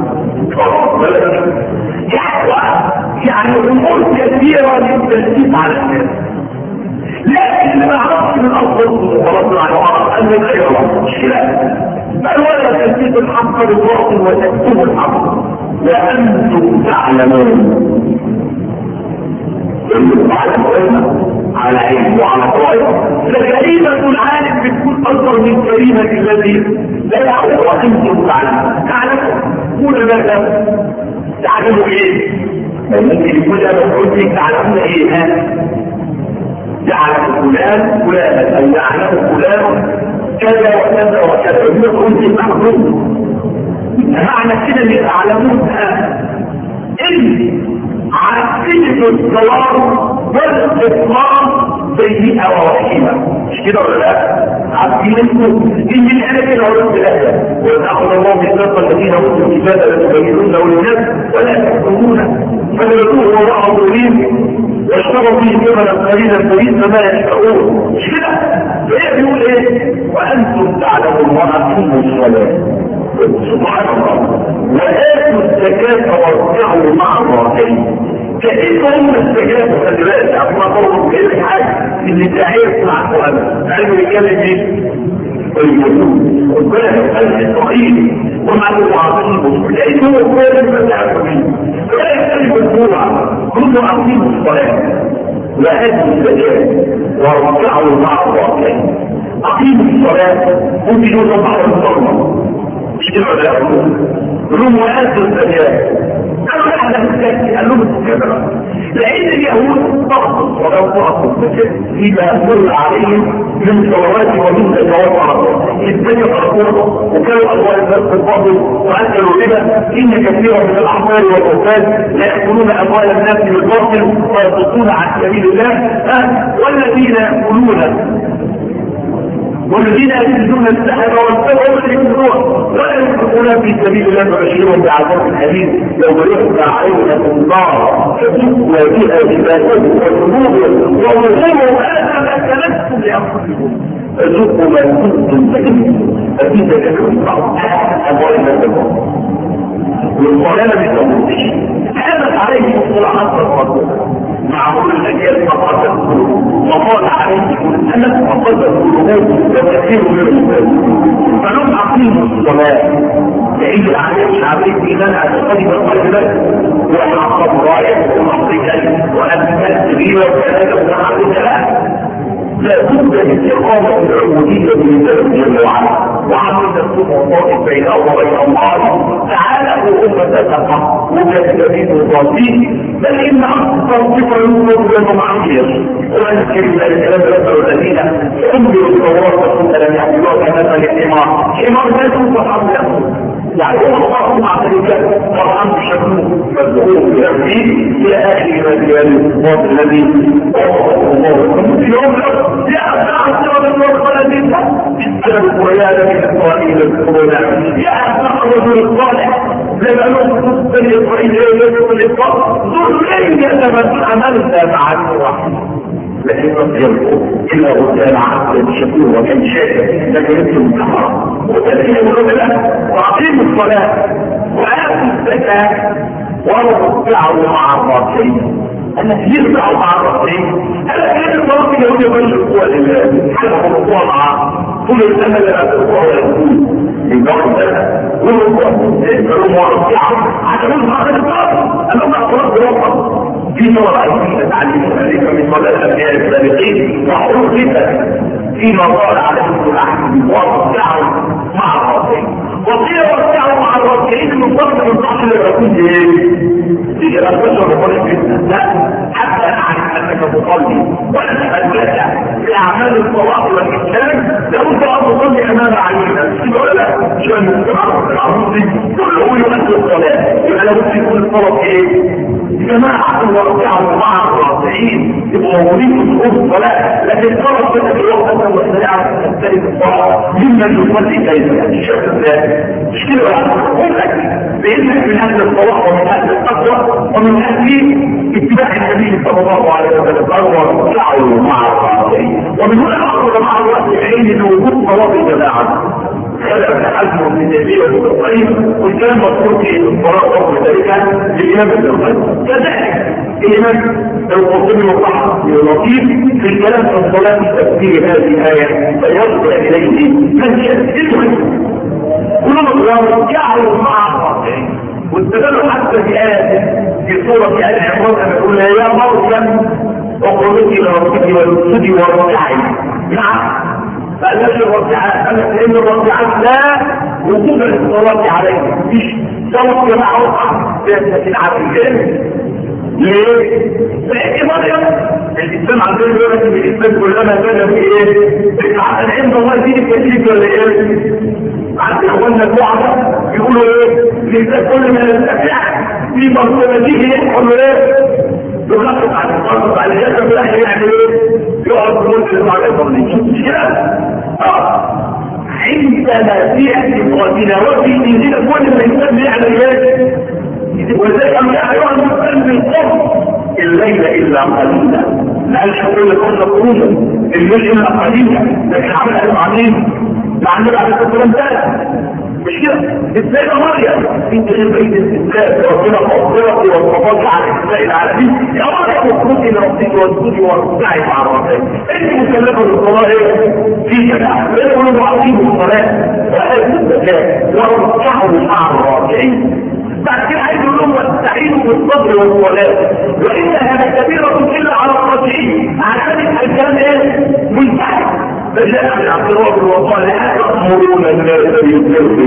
يعني أمور كثيرة للتسليم على الناس، لكن ما عرفت من الأصل ورد على بعض أن الخير مشكلة. بل ولا تسليم الحق بالباطل وتكتم الحق وأنتم تعلمون. أنتم تعلمون على علم وعلى طائر. فكريمة العالم بتكون أكبر من كريمة الذي لا يعلم وأنتم تعلمون. تعلموا قول ماذا؟ تعلموا إيه؟ ممكن يقول أنا قلت لك تعلمون إيه؟ ها؟ يعلم فلان فلان أو يعلم فلان كذا وكذا وكذا. يقول قلت معلوم. معنى كده اللي تعلمون إن عكسية الصلاة والاستقرار سيئة ورحيمة. مش كده ولا لا؟ عارفين انتم ان الايه كده ورد الايه وتاخذ الله ميثاق الذين اوتوا الكتاب لتبينونه للناس ولا تكتمونه فنبذوه وراء ظهورهم واشتروا به ثمنا قليلا فبئس ما يشترون. مش كده؟ فايه بيقول ايه؟ وانتم تعلمون واقيموا الصلاه سبحان الله وآتوا الزكاة وارجعوا مع الراكعين. كأنهم الزكاة خلي بالك أما طلبوا كل حاجة اللي تعير مع القرآن قالوا يتكلم ايه؟ ويقولون ربنا يسأل الصحيح ومع المعاصرين لأنه كل ما تعلمين ولا يختلف الجوع كل أقيموا الصلاة وآتوا الزكاة وارجعوا مع الراكعين. أقيموا الصلاة ممكن يوصل بعض الصلاة مش كده ولا يقولون وآتوا الزكاة. أنا أحد الزكاة قال لهم الزكاة لأن اليهود ضغطوا ولو ضغطوا الزكاة فيما أمر عليهم من صلوات ومن زكوات عرضات الزكاة فرقوها وكانوا أموال الناس بالفضل وأكلوا ربا. إن كثيرا من الأحبار والأوتاد لا يأكلون أموال الناس بالباطل ويصدون عن سبيل الله والذين يأكلون والذين يجدون السحر والسحر والسحر ولا ينفقون في سبيل الله فبشرهم بعذاب أليم يوم يحمى عليهم النار فتكوى بها جباههم وجنوبهم وظهورهم هذا ما كنتم لأنفسكم فذوقوا ما كنتم تكذبون. فإن تكذبون أموال الناس والصلاة بتموتش كانت عليه الصلاة والسلام مع كل الأجيال فقط القلوب وقال عليكم أنك فقط القلوب وكثير من المسلمين. فنم أقيموا الصلاة لأن الأعلام الشعبية إيمان أتقلب القلبات وأعقب راية ومحضيك وأبناء كبيرة وكذلك ونحضيك لا لا بد من إقامة العبودية لله جل وعلا وعمل نفسه الله بين أمرين الله تعالى وهم تتقى وكذلك الظالمين بل إن أكثر صفة يوجد معصية وأذكر ذلك لما الذين أمروا التوراة ثم لم يحملوها كمثل الحمار حمار لا توقف حمله يعني هو الله مع ذلك فرحان بشكله فالظهور بأمره إلى آخر ما في الذي في يوم يا أعطى الله الذين استلموا ويانا من إسرائيل الكورونا يا الرجل الصالح لما نقصد بني إسرائيل يوم الإسراء ذرية من عملنا مع الواحد لكن يرجو إلا وكان عقل الشكور وكان شاكر لكن أنتم كفر وتدين الرجل وأقيموا الصلاة وآتوا الزكاة وارجعوا مع الراكعين. أنك يرجعوا مع الراكعين ألا كان الراكع يقول يبشر القوة لله حتى القوة معه كل الأمل لا تقوى ولا تقول النقطة والمواضيع عشان ما تتطور أنا ما أقول ربما في مرأي تعليم ذلك من مدى الأبناء السابقين وحروف جدا فيما قال عليه الأحد وارجعوا مع الرابعين وقيل وارجعوا مع الرابعين من ضمن من ضمن الرسول ايه؟ في رسول الله جدا لا حتى نعرف انك تصلي ولا تتبدع في اعمال الصلاه والاسلام لابد ان تصلي امام عينك ولا لا عشان المجتمع العربي كله يؤدي الصلاه يبقى لابد يكون الصلاه ايه؟ جماعه وارجعوا مع الرابعين يبقوا موجودين في صفوف الصلاه لكن الصلاه في الوقت والسريعه تختلف الصلاه ممن يصلي كيف الشكل ذلك مش كده اقول لك بانك من اهل الصلاه ومن اهل التقوى ومن اهل اتباع النبي صلى الله عليه وسلم وارجعوا مع الرابعين ومن هنا اخذ مع الرابعين لوجود صلاه الجماعه خلق حجم من النبي والقيم والكلام مذكور في الصلاه وذلك للامام ابن القيم كذلك الامام القرطبي وصححه اللطيف في الكلام عن صلاه تفسير هذه الايه فيرجع اليه من يستدعي كلهم يرجعوا مع الرابعين واستدلوا حتى في آية في سورة آل عمران يقول يا مريم اخرجي لربك واسجدي وارجعي نعم فقالت الرجعات قالت لان الرجعات لا وجود للصلاة عليه مش صلاة جماعة وقع لكن عارفين ليه؟ لأن مريم الإسلام عندنا يقول لك الإسلام كلما كان في إيه؟ عند الله دين التشريك ولا إيه؟ عند إخواننا الدعاء يقولوا إيه؟ لذلك كل من الأشياء في مرتبته يحكم إيه؟ يخطط على الخطط على الجسد بالله يعمل إيه؟ يقعد في ملك المعرفة مش كده؟ آه عندما في اعتقادنا وفي ديننا كل ما يسمى يعمل إيه؟ ولذلك أما أيها المسلم بالقرب الليل إلا قليلا لا الحقول كل قرونا الليل إلا قليلا لكن عمل المعلم معنى بعد الكلام ذلك مش كده السيدة مريم انت غير بيت الاستسلام ربنا مغفرتي والصفات على الإسلاء العالمين يا مريم وخروجي لربك واسجدي وارجعي مع الرجال انت مكلفة بالصلاة ايه؟ في جماعة يقولوا معظيم الصلاة وآية الزكاة وارجعوا مع الراجعين بعد كده عايز يقول لهم واستعينوا بالصبر والصلاه وانها لكبيره الا على الراجعين عشان الكلام ايه منتهي فجاء من عبد الله وقال لا تامرون الناس بالبر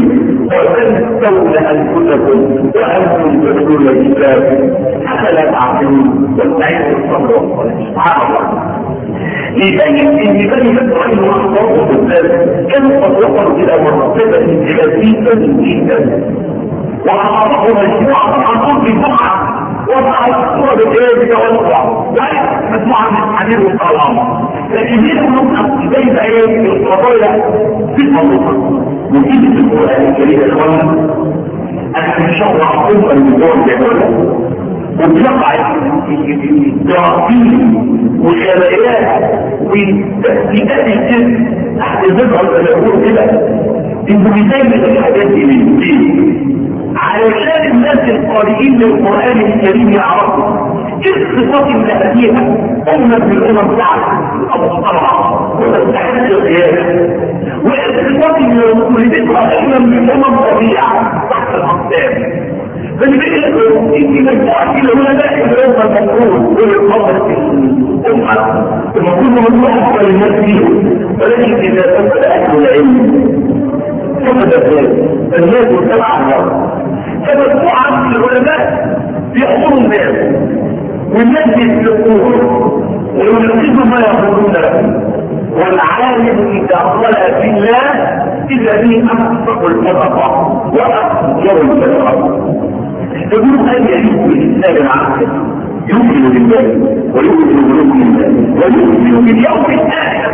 وتنسون انفسكم وانتم تتلون الكتاب افلا تعقلون واستعينوا بالصبر والصلاه سبحان الله لذلك ان بني اسرائيل واخبارهم بالذات كانوا قد وصلوا الى مرتبه جلسيه جدا وعرفوا مجموعة عن كل جمعة وضعوا الصورة بالإيه بتوسع وعلى مجموعة من الحديث والطعام لكن هنا نقطة بين ايه القضايا في المنطقة نتيجة القرآن الكريم يا اخوانا أنا بنشرح أمة الموضوع الجمالة وبنقع الجراثيم والخلايات وتأثيرات الجسم تحت الزبعة اللي بيقولوا كده انتوا بتعملوا الحاجات دي ليه؟ علشان الناس القارئين للقرآن الكريم يعرفوا ايه الصفات اللي هديها أمة من الأمم بتاعتها أبو طبعا وتستحق القيادة وايه الصفات اللي ولدتها أمة من الأمم طبيعة تحت الأقدام فاللي بيقول إني مجموعة كده هنا داخل الأمة المفروض والقدر في الأمة المفروض ممنوع أكبر الناس فيهم ولكن إذا تبقى أهل العلم ثبت ذلك الناس تبع النار فمجموعة من العلماء بيحضروا الناس والناس يسلقوهم وينفذوا ما يقولون له والعالم إذا أطلع في الله إذا به أكثر الفرقة وأكثر الفرقة يقولون أن يجب الإسلام العقل يؤمن بالله ويؤمن بالله ويؤمن باليوم الآخر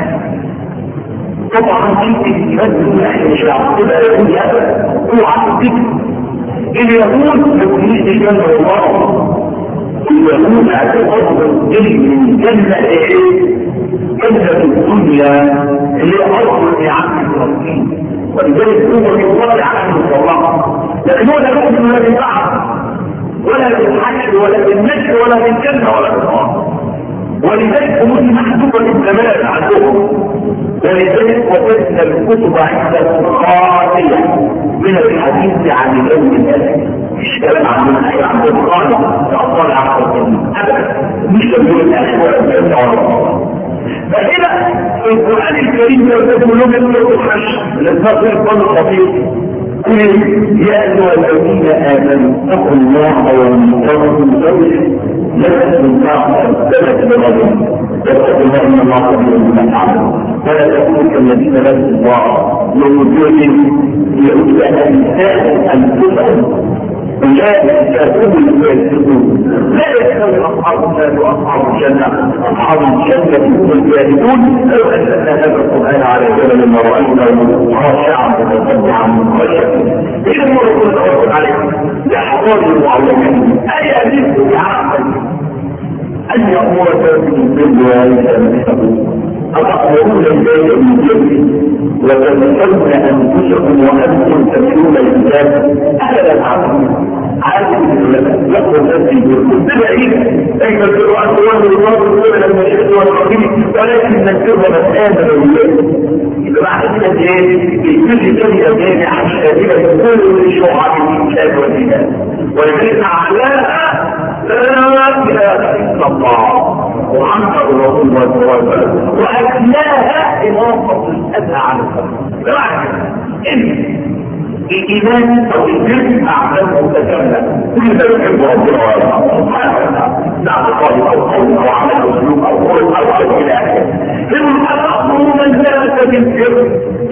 طبعا في الإيمان مش هيعقل أبدا أبدا هو عقل ذكر اليهود يكونيش الجنة والله اليهود اعتقدوا من جنة ايه؟ جنة الدنيا اللي هي أرض الإعانة الرسول ولذلك هو يطلع عنه الله لكن هو لا يؤمن ولا بالبعض ولا بالحشر ولا بالنشر ولا بالجنة ولا بالنار ولذلك هم محدودة الزمان عندهم، ولذلك وجدنا الكتب عندهم خالية من الحديث عن اليوم الآخر. مش كلام عن الحديث عن القرآن كأطفال عقل أبدا، مش كلام الآخر ولا الأول. فهنا في القرآن الكريم يقول لهم يقولوا الحشر للفضل الفضل الخطير قل يا أيها الذين آمنوا اتقوا الله وانصروا زوجه لا تنفعوا سبب لغيره واتقوا الله إن الله خبير بما تعملون ولا تكونوا كالذين نسوا الله من وجوههم يؤتى أنساء أنفسهم أولئك هم الفاسقون لا يستوي أصحاب النار وأصحاب الجنة أصحاب الجنة هم الفاسقون لو أنزلنا هذا القرآن على جبل لرأيناه خاشعا متصدعا من خشيته إذا ما رسول الله عليه يحضر المعلمين أي أجلس بعقل أن يأمر بالبر والإحسان أتأمرون البيت بالبر وتذكرون أنفسكم وأنتم تتلون الكتاب أهلا تعلمون عالم يقول نفسي بالبر إيه أين البر عن الله والله والله لما شئت والرحيم ولكن البر من آمن بالله إذا بعد كده إيه بكل كلمة جامعة شاملة كل الشعب الإنسان والإيمان ولذلك أعلاها لا إله إلا الله وعنك رسول الله صلى الله عليه وسلم وأثناها إضافة الأذى على الفرد بالعكس إن الإيمان أو الجسم أعلام متكاملة كل ما يحب ربنا سبحانه وتعالى نعتقد أو قول أو عمل أو سلوك أو قول أو قول إلى آخره إن أتأمرون الناس بالبر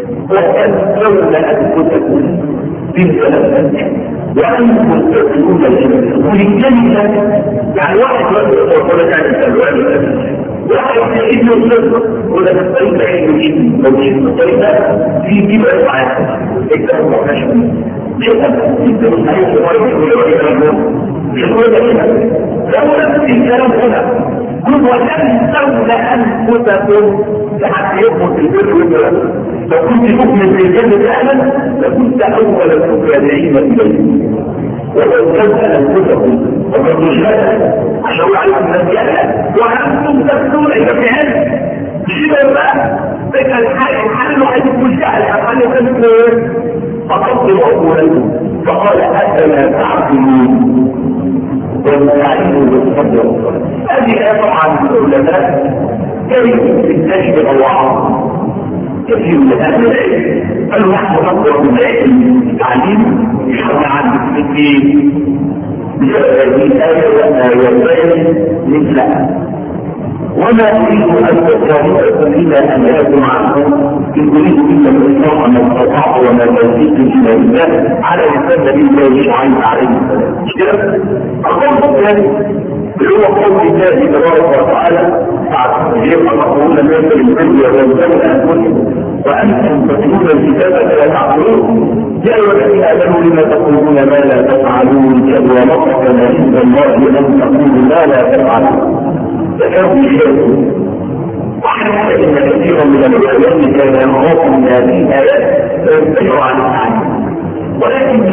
وتنسون أنفسكم بالثلاثة وأنتم تتلون الجنة وللجنة يعني واحد يقول لك عن الثلاثة واحد يحيد الصدق ولا تستطيع عين جيد لو جيد الطريقة في جبل معاك اكتب وحشم جدا انت مستحيل تغير ولا غير مش هو كده لو نفس الكلام هنا قل وتنسون أنفسكم لحد يضبط البر والبر لو كنت مؤمن بالجنة فعلا لكنت أول المتابعين إليه ولو تنسى أنفسكم ومن رجالة عشان يعلم الناس يعني وأنتم تبدون إلى فعل شبه بقى فكرة الحال الحال الوحيد كل شيء الحال يخلق فقدم أولا فقال أفلا تعقلون والتعليم بالصبر هذه طبعا العلماء كيف تستشبه الله كثير من أهل العلم قالوا نحن نقرأ من العلم التعليم يشرع عن الدين بسبب هذه الآية والآيتين مثلها وما أريد أن تقاربكم إلى أن يكون عنكم إن أريد إلا الإسلام أن استطاع وما توفيق إلا بالله على لسان نبي الله شعيب عليه السلام. كده القول الثاني اللي هو قول الله تبارك وتعالى بعد يبقى مقولون الناس بالبر وينزلون أنفسهم وأنتم تتلون الكتاب فلا تعقلون يا أيها الذين آمنوا لما تقولون ما لا تفعلون كبر مقتا عند الله أن تقولوا ما لا تفعلون فكانوا يشركون واحنا ان كثيرا من العلماء كان ينغاط من هذه الايات ويبتعوا عن التعليم ولكن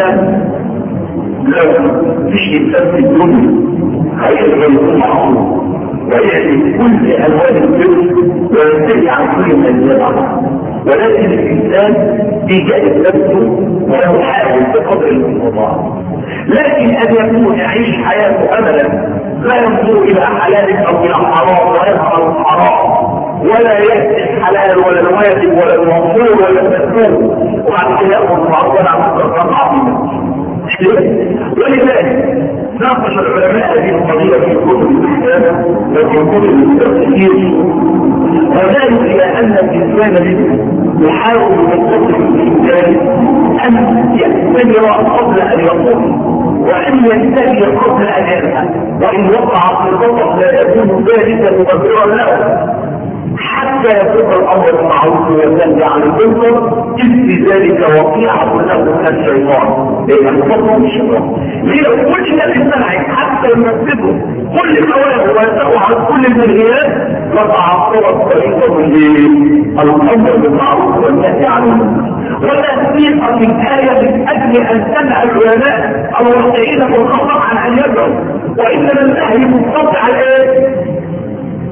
لو في انسان في الدنيا هيقدر يكون معصوم ويعرف كل الوان البر وينتهي عن كل الانواع ولكن الانسان بيجاهد نفسه ويحاول بقدر المستطاع لكن ان يكون يعيش حياته املا لا ينظر الى حلال او الى حرام ويفعل الحرام ولا يأتي الحلال ولا الواجب ولا المنصور ولا المسلوب وبعد كده يأخذ معرضا عن مقررات عظيمة ولذلك ناقش العلماء هذه القضية في كتب الإسلام وفي كتب التفسير وذلك إلى أن الإنسان يحاول من قدر الإنسان أن يستمر قبل أن يقوم وأن ينتهي قبل أن ينهى وإن وقع في الخطأ لا يكون ذلك مبررا له حتى يكون الأمر المعروف وينهى عن المنكر إذ ذلك وقيعة له من الشيطان لأن الخطأ من الشيطان ليه كل شيء الإنسان حتى ينفذه كل الأوامر ويسأل عن كل المنهيات فتعطرت طريقة الأمر بالمعروف والنهي عن المنكر وتسبيق الآية من أجل أن تنهى العلماء الواقعين في الخطأ عن أن يدعوا وإنما النهي منقطع على إيه؟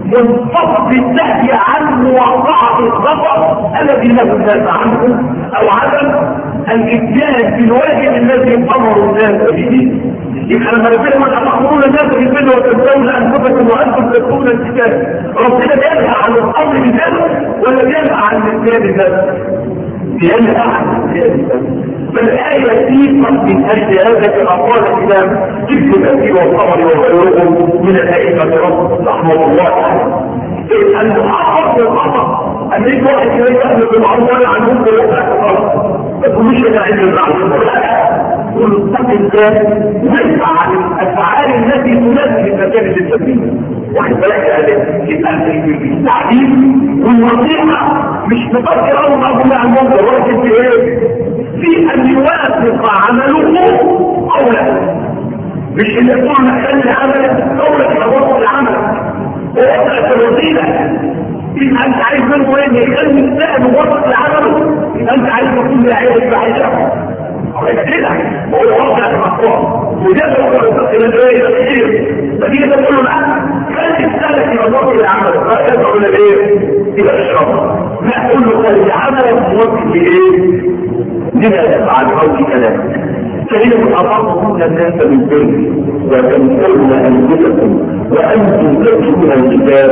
والصبر النهي عن مواقعة الخطأ الذي لا بد عنه او عدم الاتيان بالواجب الذي امر الناس به. يبقى لما ربنا ما تأمرون الناس بالبر وتنسون انفسكم وانتم تتلون الكتاب، ربنا بينهى عن الامر بذلك ولا بينهى عن الاتيان بذلك؟ بينهى عن الاتيان بذلك. فالآية دي من أجل هذا كما قال الإمام ابن كثير والطبري وغيرهم من الأئمة رحمه الله تعالى أن تحقق الخطأ أن يكون واحد كده يأمر بالمعروف ولا عن منكر ولا الخطأ ما تقولوش أنا علم المعروف قل اتق الله واسعى عن الأفعال التي تناسب المكان التسليم. واحد بالك هذا يبقى التعليم والنصيحة مش مفكر أول ما أقول عن منكر ولكن في إيه؟ في أن يوافق عمله قوله، مش اللي يقول نخلي عمله قولك يوافق العمل ووافق الوسيلة. إذا أنت عايز منه وين يخلي السائل موافق لعمله إذا أنت عايز يكون لعيبك بعيدة كده وهو وضع المقوى وجدوا هو إلى الخير. فدي تقول له لا خلي السائل يوافق العمل فيدعو إلى الإيه؟ إلى الشر. لا أقول له خلي عمله موافق لإيه؟ لما يفعل موت كلامك. فإنهم أطلقون الناس بالبر وتنسون أنفسكم وأنتم تتلون الكتاب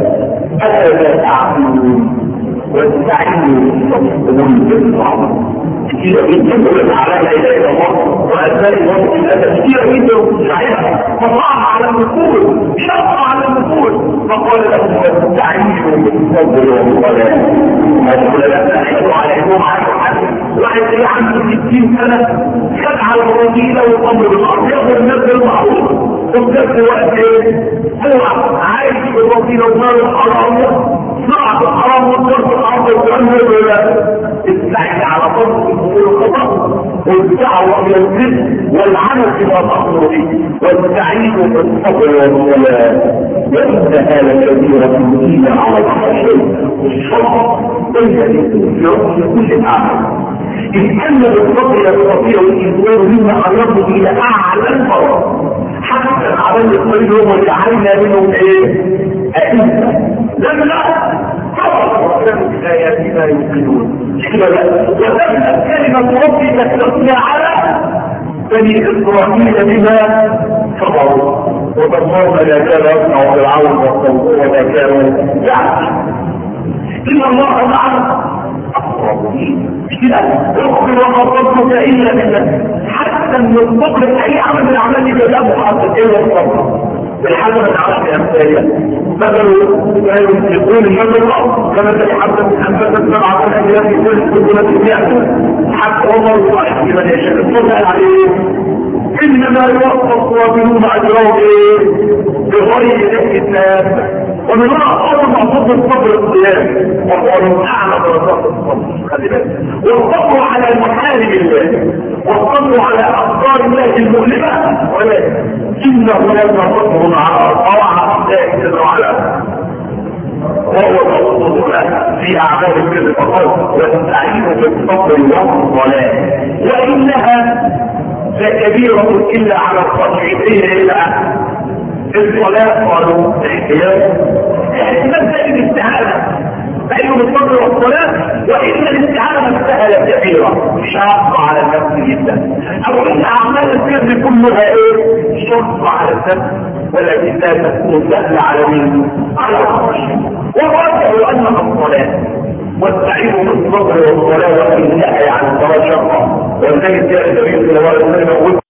أفلا تعقلون واستعينوا بالصبر والبر. كثير جدا يقول على لا اله الا الله واسماء الله الادب كثير جدا وصحيحه فصعب على النفوس شق على النفوس فقال لهم واستعينوا بالصبر والصلاه. هذول لا تحيطوا عليهم على حد واحد اللي عنده ستين سنه خد على الرذيله والامر بالمعروف ياخذ الناس بالمعروف وبنفس الوقت ايه؟ هو عايش بالرذيله ومال الحرام صنعه الحرام والضرب الحرام والكلام ولا استعين على فضل الامور الخطا والدعوه الى البر والعمل بما تامر به واستعينوا بالصبر والصلاه وانها لكبيره الا على الخشيه والصبر الذي في رأس كل اعمال. إذ أن بالصبر يستطيع الإنسان مما أن إلى أعلى الفرق حتى العمل الطريق هو جعلنا منهم إيه؟ أئمة لم لا طبعا وكانوا بآياتنا يؤمنون. وتبدأ كلمة ربي تستثنى على بني إسرائيل بما صبروا وتقوم لا كان يصنع فرعون وما كانوا يعملون. إن الله معنا كده اخبر وخطبك الا بالله حتى ان الصبر اي عمل من اعمال يبقى محقق الا الصبر بالحاجه من عشر امثالها. مثلا يقول النبي الله كما تحدث من انفسك سبعه الايام في كل سنه مئة حتى عمر صالح لمن يشاء الصبر عليه انما يوفى الصابرون اجرهم ايه؟ بغير حساب. ومن هنا أصول معصوص الصبر الصيام وهو من أعلى درجات الصبر. خلي بالك والصبر على محارم الله والصبر على أقدار الله المؤلمة ولكن إنه لما صبر على طاعة الله جل وعلا وهو تصدق في أعمال البر فقط واستعينوا بالصبر والصلاة وإنها لكبيرة إلا على الخاشعين إلا الصلاة قالوا الاحتياج مبدأ الاستعانة فإنه بالصبر والصلاة وإن الاستعانة مسألة كبيرة شاقة على النفس جدا أو إن أعمال البر كلها إيه؟ شرط على النفس ولكن لا تكون سهلة على مين؟ على الخشية. ورجعوا أن الصلاة واستعينوا بالصبر والصلاة وإن نهي عن الصلاة شرطا والنبي صلى الله عليه وسلم